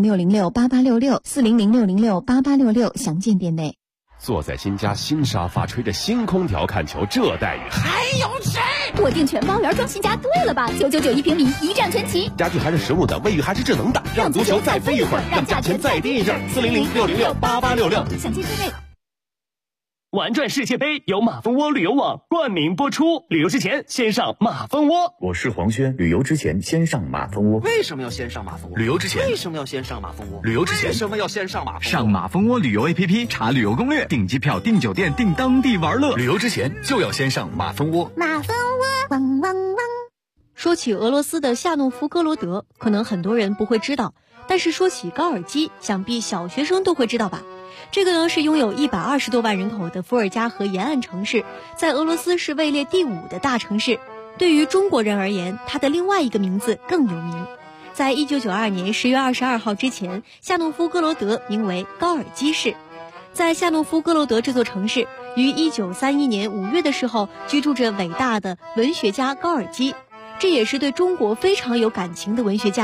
，400-606-8866，400-606-8866，详见店内。 坐在新家新沙发，吹着新空调看球，这待遇还有谁？ 我订全包圆装新家，对了吧？999一平米，一站全齐。 家具还是实木的，卫浴还是智能的，让足球再飞一会儿，让价钱再低一阵。400-606-8866， 详见店内。 玩转世界杯由马蜂窝旅游网冠名播出，旅游之前先上马蜂窝。 我是黄轩，旅游之前先上马蜂窝。 为什么要先上马蜂窝？ 旅游之前为什么要先上马蜂窝？ 旅游之前为什么要先上马蜂窝？ 上马蜂窝旅游 APP 查旅游攻略，订机票、订酒店、订当地玩乐。旅游之前就要先上马蜂窝。 马蜂窝汪汪汪。说起俄罗斯的夏诺夫哥罗德，可能很多人不会知道，但是说起高尔基，想必小学生都会知道吧。这个呢是拥有120多万人口的伏尔加河沿岸城市，在俄罗斯是位列第5的大城市。对于中国人而言，它的另外一个名字更有名。在1992年10月22号之前，夏诺夫哥罗德名为高尔基市。在夏诺夫哥罗德这座城市，于1931年5月的时候，居住着伟大的文学家高尔基，这也是对中国非常有感情的文学家。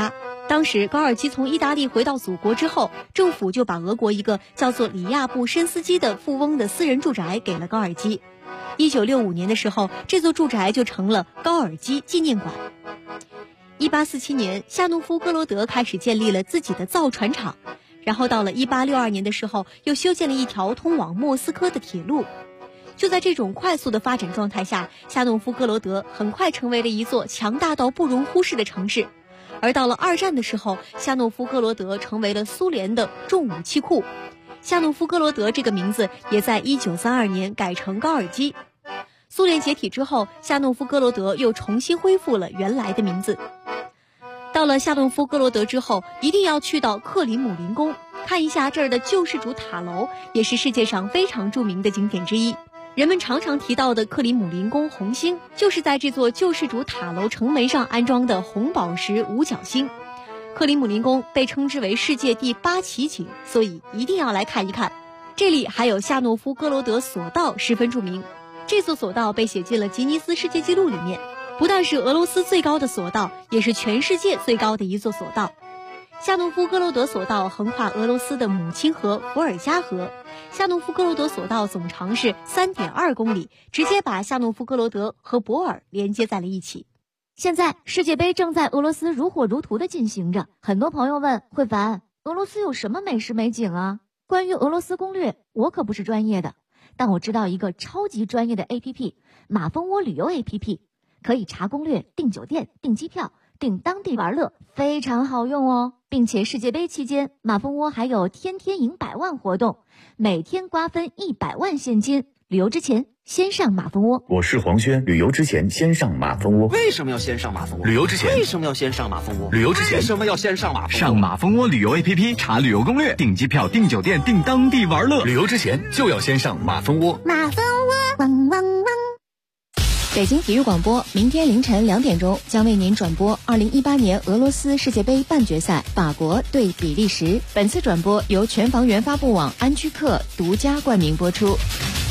当时高尔基从意大利回到祖国之后，政府就把俄国一个叫做里亚布申斯基的富翁的私人住宅给了高尔基。1965年的时候，这座住宅就成了高尔基纪念馆。1847年，夏诺夫哥罗德开始建立了自己的造船厂，然后到了1862年的时候，又修建了一条通往莫斯科的铁路。就在这种快速的发展状态下，夏诺夫哥罗德很快成为了一座强大到不容忽视的城市。而到了二战的时候，夏诺夫哥罗德成为了苏联的重武器库。夏诺夫哥罗德这个名字也在1932年改成高尔基。苏联解体之后，夏诺夫哥罗德又重新恢复了原来的名字。到了夏诺夫哥罗德之后，一定要去到克里姆林宫，看一下这儿的救世主塔楼，也是世界上非常著名的景点之一。人们常常提到的克里姆林宫红星，就是在这座救世主塔楼城门上安装的红宝石五角星。克里姆林宫被称之为世界第8奇景，所以一定要来看一看。这里还有夏诺夫哥罗德索道十分著名，这座索道被写进了吉尼斯世界纪录里面，不但是俄罗斯最高的索道，也是全世界最高的一座索道。夏诺夫哥罗德索道横跨俄罗斯的母亲河伏尔加河，夏诺夫哥罗德索道总长是3.2公里，直接把夏诺夫哥罗德和博尔连接在了一起。 现在世界杯正在俄罗斯如火如荼的进行着，很多朋友问慧凡，俄罗斯有什么美食美景啊？关于俄罗斯攻略，我可不是专业的，但我知道一个超级专业的 APP， 马蜂窝旅游 APP， 可以查攻略、订酒店、订机票、订当地玩乐，非常好用哦。并且世界杯期间，马蜂窝还有天天赢100万活动，每天瓜分100万现金。旅游之前先上马蜂窝。 我是黄轩，旅游之前先上马蜂窝。 为什么要先上马蜂窝？ 旅游之前为什么要先上马蜂窝？ 旅游之前为什么要先上马蜂窝？ 上马蜂窝旅游 APP 查旅游攻略，订机票、订酒店、订当地玩乐。旅游之前就要先上马蜂窝。 马蜂窝，汪汪汪！ 北京体育广播明天凌晨2点钟将为您转播2018年俄罗斯世界杯半决赛法国对比利时。本次转播由全房源发布网安居客独家冠名播出。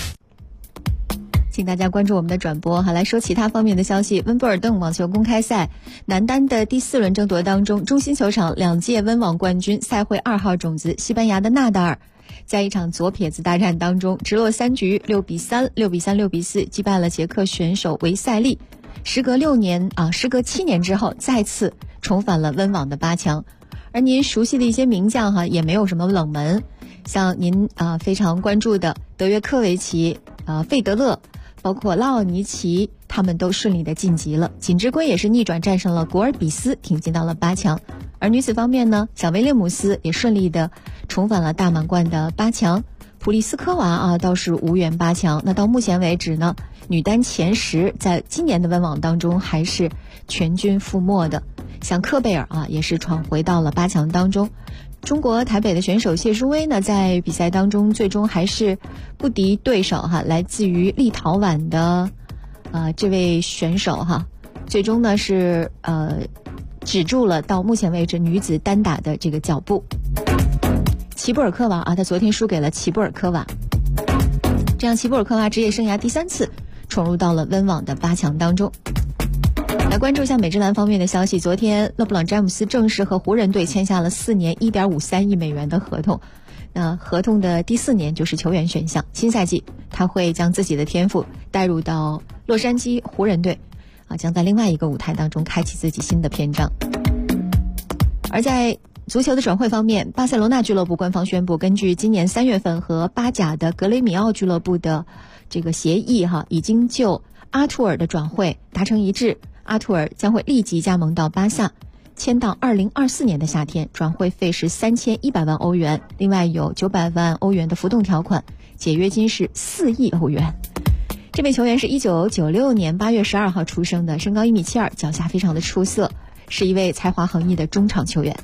请大家关注我们的转播。好，来说其他方面的消息。温布尔登网球公开赛男单的第4轮争夺当中，中心球场2届温网冠军赛会2号种子西班牙的纳达尔，在一场左撇子大战当中直落3局6比3、6比3、6比4击败了捷克选手维塞利，时隔7年之后再次重返了温网的8强。而您熟悉的一些名将也没有什么冷门，像您非常关注的德约科维奇、费德勒，包括拉奥尼奇，他们都顺利的晋级了。锦织圭也是逆转战胜了古尔比斯，挺进到了8强。而女子方面呢，小威廉姆斯也顺利的重返了大满贯的8强，普利斯科娃倒是无缘8强。那到目前为止呢，女单前10在今年的温网当中还是全军覆没的。像科贝尔也是闯回到了8强当中。中国台北的选手谢淑薇呢，在比赛当中最终还是不敌对手来自于立陶宛的这位选手最终呢是止住了到目前为止女子单打的这个脚步。齐布尔科娃她昨天输给了齐布尔科娃，这样齐布尔科娃职业生涯第3次闯入到了温网的8强当中。来关注一下美职篮方面的消息。昨天勒布朗詹姆斯正式和湖人队签下了4年1.53亿美元的合同，那合同的第4年就是球员选项，新赛季他会将自己的天赋带入到洛杉矶湖人队将在另外一个舞台当中开启自己新的篇章。而在足球的转会方面，巴塞罗那俱乐部官方宣布，根据今年3月份和巴甲的格雷米奥俱乐部的这个协议已经就阿图尔的转会达成一致，阿图尔将会立即加盟到巴萨，签到2024年的夏天，转会费是3100万欧元，另外有900万欧元的浮动条款，解约金是4亿欧元。这位球员是1996年8月12号出生的，身高1.72米，脚下非常的出色，是一位才华横溢的中场球员。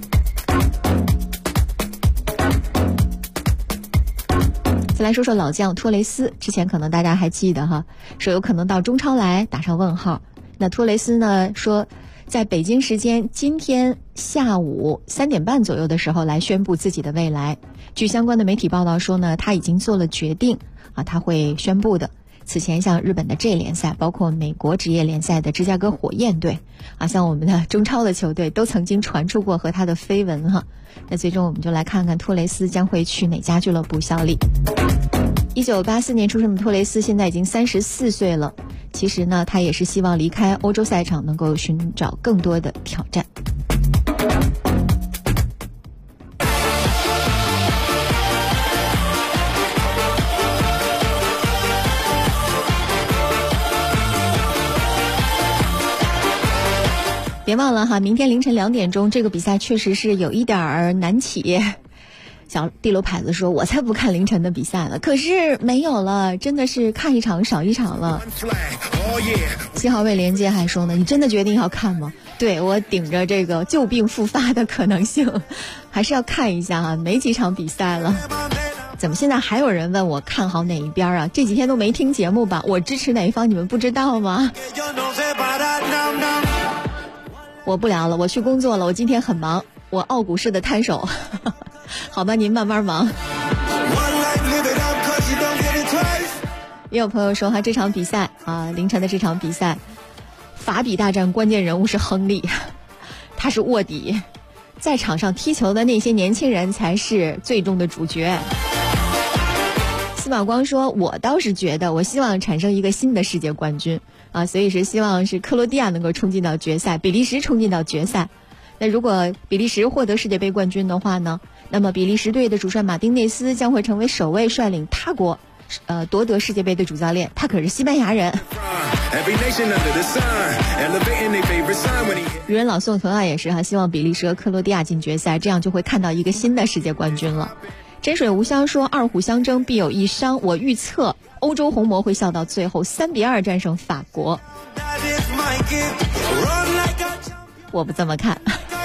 再来说说老将托雷斯，之前可能大家还记得说有可能到中超来，打上问号。那托雷斯呢说，在北京时间今天下午3点半左右的时候来宣布自己的未来。据相关的媒体报道说呢，他已经做了决定他会宣布的。 此前像日本的 J 联赛，包括美国职业联赛的芝加哥火焰队啊，像我们的中超的球队都曾经传出过和他的绯闻哈。那最终我们就来看看托雷斯将会去哪家俱乐部效力。1984年出生的托雷斯现在已经34岁了，其实呢他也是希望离开欧洲赛场，能够寻找更多的挑战。别忘了哈，明天凌晨2点钟，这个比赛确实是有一点难起。小地楼牌子说：“我才不看凌晨的比赛了。”可是没有了，真的是看一场少一场了。7号位连接还说呢：“你真的决定要看吗？”对，我顶着这个旧病复发的可能性，还是要看一下哈，没几场比赛了。怎么现在还有人问我看好哪一边啊？这几天都没听节目吧？我支持哪一方，你们不知道吗？我不聊了，我去工作了，我今天很忙，我傲股市的摊手。好吧，您慢慢忙。也有朋友说哈，这场比赛啊，凌晨的这场比赛，法比大战关键人物是亨利，他是卧底，在场上踢球的那些年轻人才是最终的主角。司马光说：“我倒是觉得，我希望产生一个新的世界冠军啊，所以是希望是克罗地亚能够冲进到决赛，比利时冲进到决赛。那如果比利时获得世界杯冠军的话呢，那么比利时队的主帅马丁内斯将会成为首位率领他国夺得世界杯的主教练，他可是西班牙人。”愚人老宋同样也是希望比利时和克罗地亚进决赛，这样就会看到一个新的世界冠军了。真水无香说：“二虎相争必有一伤，我预测欧洲红魔会笑到最后3-2战胜法国。”我不这么看。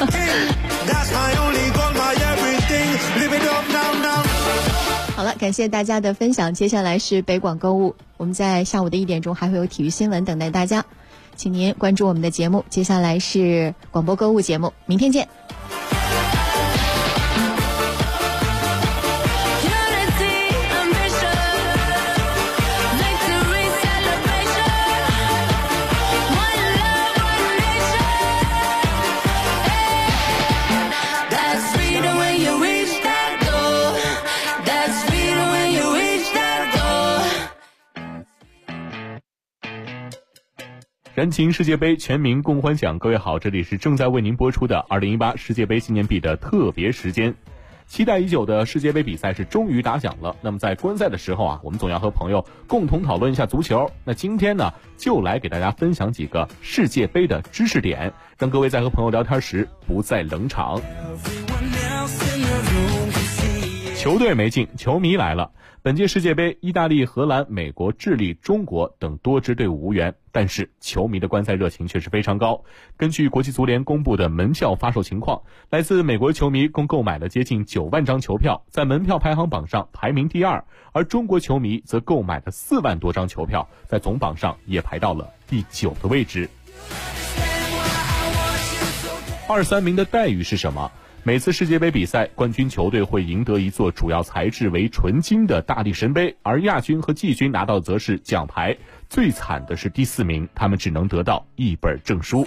好了，感谢大家的分享，接下来是北广购物，我们在下午的1点钟还会有体育新闻等待大家，请您关注我们的节目。接下来是广播购物节目，明天见。 燃情世界杯，全民共欢享。各位好，这里是正在为您播出的2018世界杯纪念币的特别时间。期待已久的世界杯比赛是终于打响了。那么在观赛的时候啊，我们总要和朋友共同讨论一下足球。那今天呢，就来给大家分享几个世界杯的知识点，让各位在和朋友聊天时不再冷场。球队没进，球迷来了。本届世界杯，意大利、荷兰、美国、智利、中国等多支队伍无缘，但是球迷的观赛热情却是非常高。根据国际足联公布的门票发售情况，来自美国球迷共购买了接近9万张球票，在门票排行榜上排名第2，而中国球迷则购买了4万多张球票，在总榜上也排到了第9的位置。2、3名的待遇是什么？每次世界杯比赛，冠军球队会赢得一座主要材质为纯金的大力神杯，而亚军和季军拿到则是奖牌。最惨的是第4名，他们只能得到一本证书。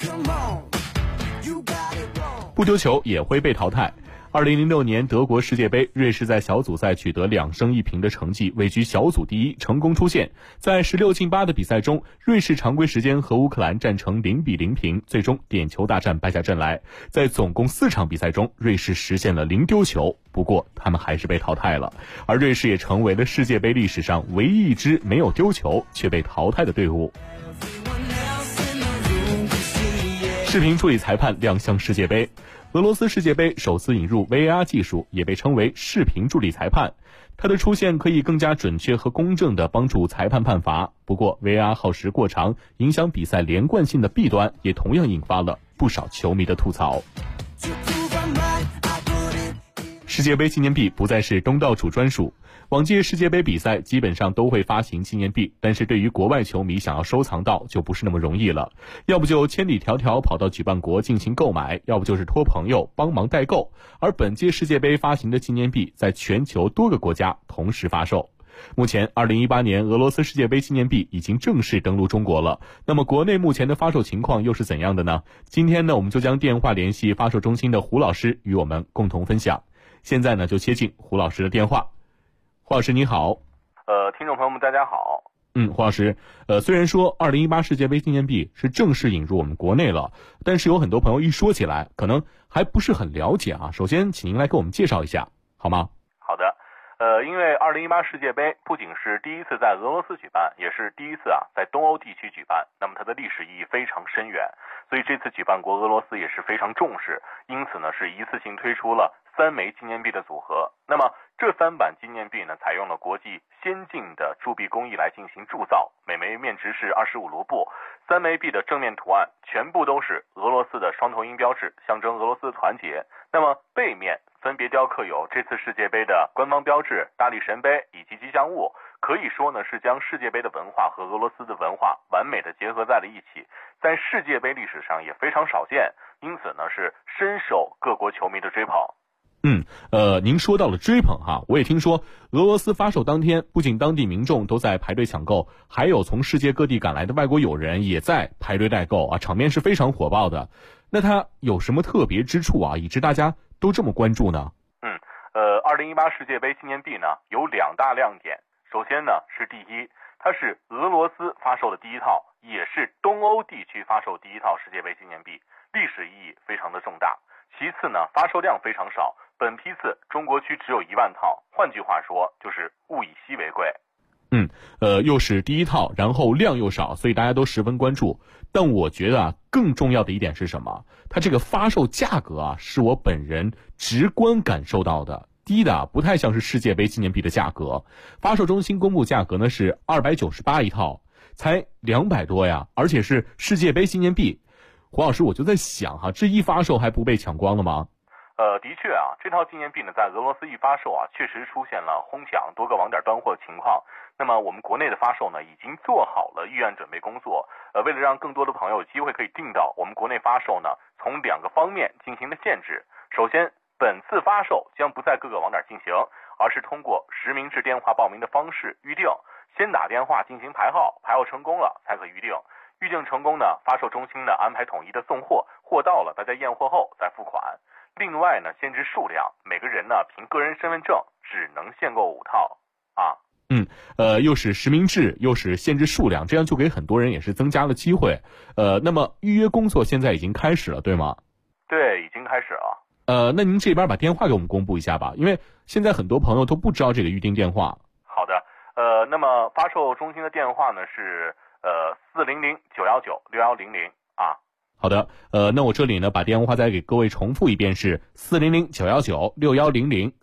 不丢球也会被淘汰。2006年德国世界杯，瑞士在小组赛取得2胜1平的成绩，位居小组第1，成功出线。在16进8的比赛中，瑞士常规时间和乌克兰战成0-0平，最终点球大战败下阵来。在总共4场比赛中，瑞士实现了0丢球，不过他们还是被淘汰了。而瑞士也成为了世界杯历史上唯一一支没有丢球却被淘汰的队伍。视频处理裁判亮相世界杯。俄罗斯世界杯首次引入 VAR 技术，也被称为视频助理裁判。它的出现可以更加准确和公正地帮助裁判判罚。不过 VAR 耗时过长，影响比赛连贯性的弊端也同样引发了不少球迷的吐槽。世界杯纪念币不再是东道主专属。往届世界杯比赛基本上都会发行纪念币，但是对于国外球迷想要收藏到就不是那么容易了，要不就千里迢迢跑到举办国进行购买，要不就是托朋友帮忙代购。而本届世界杯发行的纪念币在全球多个国家同时发售。 目前2018年俄罗斯世界杯纪念币已经正式登陆中国了。那么国内目前的发售情况又是怎样的呢？今天呢，我们就将电话联系发售中心的胡老师与我们共同分享。现在呢，就接进胡老师的电话。胡老师你好。 听众朋友们大家好。 胡老师，虽然说2018世界杯纪念币是正式引入我们国内了，但是有很多朋友一说起来，可能还不是很了解啊。首先，请您来给我们介绍一下，好吗？ 好的。因为2018世界杯不仅是第一次在俄罗斯举办，也是第一次在东欧地区举办，那么它的历史意义非常深远，所以这次举办国俄罗斯也是非常重视，因此呢是一次性推出了3枚纪念币的组合。那么这3版纪念币呢，采用了国际先进的铸币工艺来进行铸造，每枚面值是25卢布。3枚币的正面图案全部都是俄罗斯的双头鹰标志，象征俄罗斯的团结。那么背面分别雕刻有这次世界杯的官方标志、大力神杯以及吉祥物，可以说呢是将世界杯的文化和俄罗斯的文化完美的结合在了一起，在世界杯历史上也非常少见，因此呢是深受各国球迷的追捧。 您说到了追捧哈，我也听说俄罗斯发售当天，不仅当地民众都在排队抢购，还有从世界各地赶来的外国友人也在排队代购啊，场面是非常火爆的。那它有什么特别之处啊，以致大家都这么关注呢 ？2018世界杯纪念币呢有2大亮点。首先呢是第一，它是俄罗斯发售的第一套，也是东欧地区发售第一套世界杯纪念币，历史意义非常的重大。其次呢，发售量非常少，本批次中国区只有1万套，换句话说就是物以稀为贵。 又是第一套，然后量又少，所以大家都十分关注。但我觉得更重要的一点是什么？它这个发售价格是我本人直观感受到的，低的不太像是世界杯纪念币的价格。发售中心公布价格呢是298一套，才200多呀，而且是世界杯纪念币。胡老师，我就在想这一发售还不被抢光了吗？ 的确这套纪念币呢，在俄罗斯一发售确实出现了哄抢、多个网点断货情况。那么我们国内的发售呢，已经做好了预案准备工作。为了让更多的朋友有机会可以订到，我们国内发售呢，从2个方面进行了限制。首先，本次发售将不在各个网点进行，而是通过实名制电话报名的方式预定，先打电话进行排号，排号成功了才可预定。预定成功呢，发售中心呢安排统一的送货，货到了大家验货后再付款。另外呢，限制数量，每个人呢凭个人身份证只能限购5套又是实名制，又是限制数量，这样就给很多人也是增加了机会。那么预约工作现在已经开始了，对吗？ 对，已经开始了。 那您这边把电话给我们公布一下吧，因为现在很多朋友都不知道这个预订电话。 好的，那么发售中心的电话呢是400-919-6100 好的，那我这里呢把电话再给各位重复一遍，是400-919-6100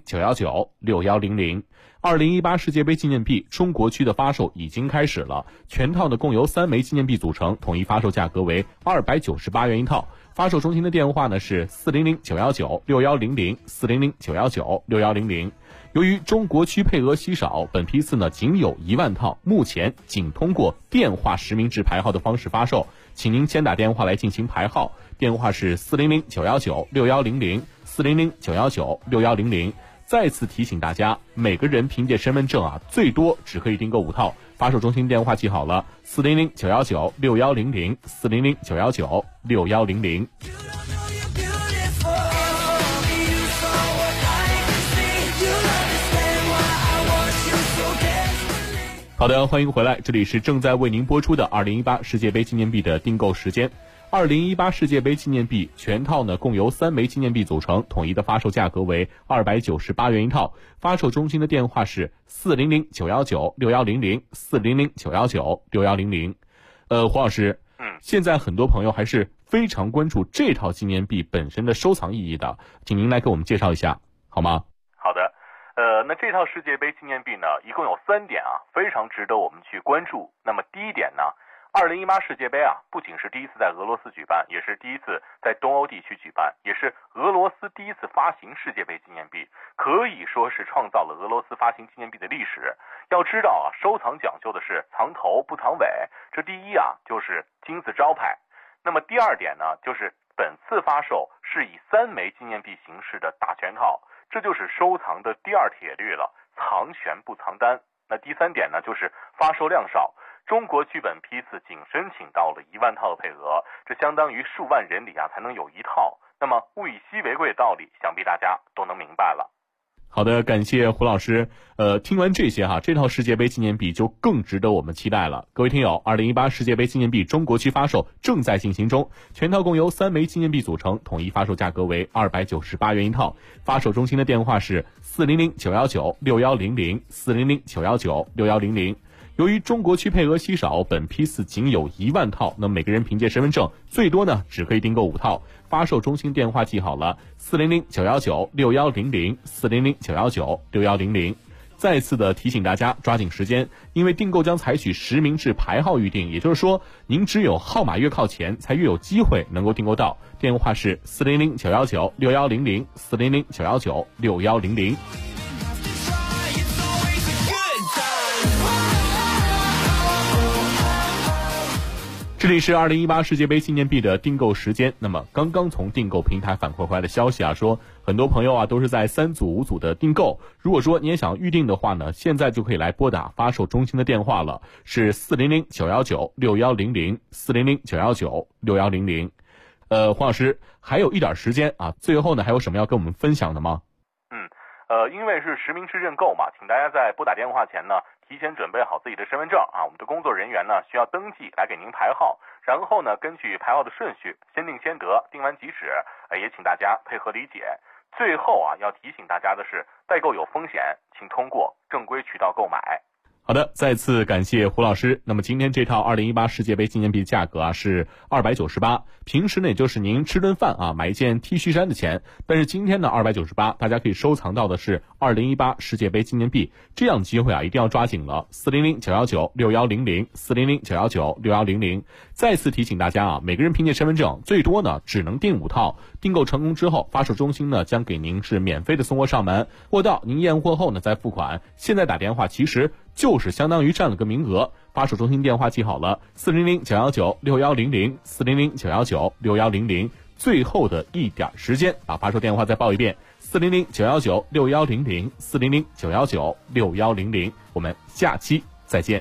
400-919-6100。2018世界杯纪念币中国区的发售已经开始了，全套呢共由3枚纪念币组成，统一发售价格为298元一套。发售中心的电话呢是400-919-6100 400-919-6100。由于中国区配额稀少，本批次呢仅有1万套，目前仅通过电话实名制排号的方式发售，请您先打电话来进行排号，电话是400-919-6100 400-919-6100。再次提醒大家，每个人凭借身份证最多只可以订购5套。发售中心电话记好了，400-919-6100 400-919-6100。好的，欢迎回来，这里是正在为您播出的2018世界杯纪念币的订购时间。2018世界杯纪念币全套呢共由3枚纪念币组成，统一的发售价格为298元一套。发售中心的电话是400-919-6100 400-919-6100。胡老师，现在很多朋友还是非常关注这套纪念币本身的收藏意义的，请您来给我们介绍一下好吗？ 好的，那这套世界杯纪念币呢一共有3点非常值得我们去关注。那么第一点呢，2018世界杯不仅是第一次在俄罗斯举办，也是第一次在东欧地区举办，也是俄罗斯第一次发行世界杯纪念币，可以说是创造了俄罗斯发行纪念币的历史。要知道收藏讲究的是藏头不藏尾，这第一就是金字招牌。那么第二点呢，就是本次发售是以3枚纪念币形式的大全套，这就是收藏的第2铁律了。 藏权不藏单。那第3点呢，就是发售量少，中国剧本批次仅申请到了1万套的配额，这相当于数万人里才能有1套。那么物以稀为贵的道理，想必大家都能明白了。 好的，感谢胡老师。听完这些这套世界杯纪念币就更值得我们期待了。各位听友，2018世界杯纪念币中国区发售正在进行中，全套共由3枚纪念币组成，统一发售价格为298元一套。发售中心的电话是400-919-6100 400-919-6100。由于中国区配额稀少，本批次仅有1万套，那么每个人凭借身份证最多呢只可以订购5套。发售中心电话记好了，400-919-6100 400-919-6100。再次的提醒大家抓紧时间，因为订购将采取实名制排号预订，也就是说您只有号码越靠前才越有机会能够订购到。电话是400-919-6100 400-919-6100。这里是2018世界杯纪念币的订购时间。那么刚刚从订购平台反馈回来的消息说很多朋友都是在3组5组的订购。如果说你也想预定的话呢，现在就可以来拨打发售中心的电话了，是400-919-6100 400-919-6100。黄老师还有一点时间最后呢还有什么要跟我们分享的吗？ 因为是实名制认购嘛，请大家在拨打电话前呢提前准备好自己的身份证我们的工作人员呢需要登记来给您排号，然后呢根据排号的顺序先定先得，定完即止，也请大家配合理解。最后要提醒大家的是，代购有风险，请通过正规渠道购买。 好的，再次感谢胡老师。那么今天这套2018世界杯纪念币价格是298，平时呢也就是您吃顿饭买一件 T 恤衫的钱，但是今天呢298，大家可以收藏到的是2018世界杯纪念币，这样机会一定要抓紧了。400-919-6100 400-919-6100。再次提醒大家每个人凭借身份证最多呢只能订5套，订购成功之后，发售中心呢将给您是免费的送货上门，货到您验货后呢再付款。现在打电话其实就是相当于占了个名额。发售中心电话记好了，400-919-6100 400-919-6100。最后的一点时间发售电话再报一遍，400-919-6100 400-919-6100。我们下期再见。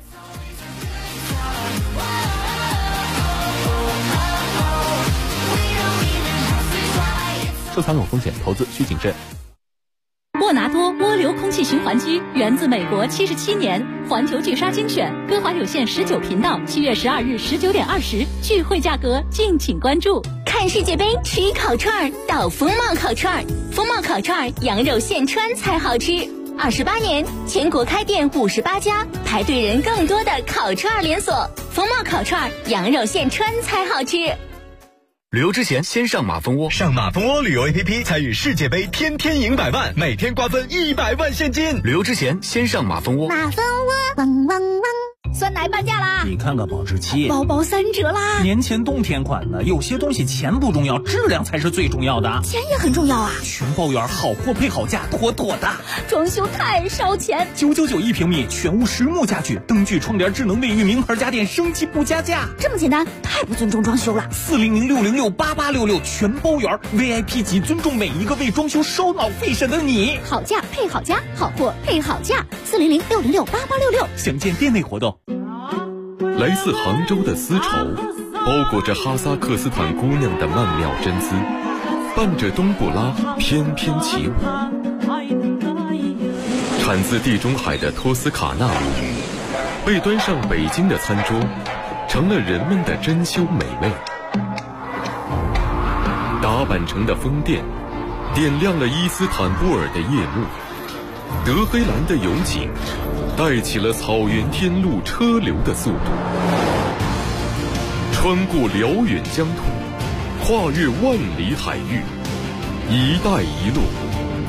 收藏有风险，投资需谨慎。 沃拿多涡流空气循环机源自美国77年，环球巨刷精选，歌华有线19频道，7月12日19点20，聚会价格敬请关注。 看世界杯吃烤串到风貌烤串，风貌烤串羊肉现穿才好吃。28年，全国开店58家，排队人更多的烤串连锁。风貌烤串羊肉现穿才好吃。 旅游之前先上马蜂窝，上马蜂窝旅游 APP 参与世界杯，天天赢100万，每天瓜分100万现金。旅游之前先上马蜂窝。 马蜂窝，汪汪汪！酸奶半价啦！ 你看看保质期， 包包3折啦！ 年前冬天款的，有些东西钱不重要，质量才是最重要的。 钱也很重要啊！ 全包圆，好货配好价，妥妥的。 装修太烧钱 ，999一平米，全屋实木家具，灯具、窗帘、智能卫浴，名牌家电，升级不加价。 这么简单，太不尊重装修了。 400-606-8866，全包圆 ，VIP 级，尊重每一个为装修烧脑费神的你。 好价配好家，好货配好价。400-606-8866， 详见店内活动。 来自杭州的丝绸，包裹着哈萨克斯坦姑娘的曼妙真姿，伴着冬不拉翩翩起舞。产自地中海的托斯卡纳米，被端上北京的餐桌，成了人们的珍馐美味。打扮成的风电，点亮了伊斯坦布尔的夜幕。德黑兰的油井，带起了草原天路车流的速度。穿过辽远疆土，跨越万里海域，一带一路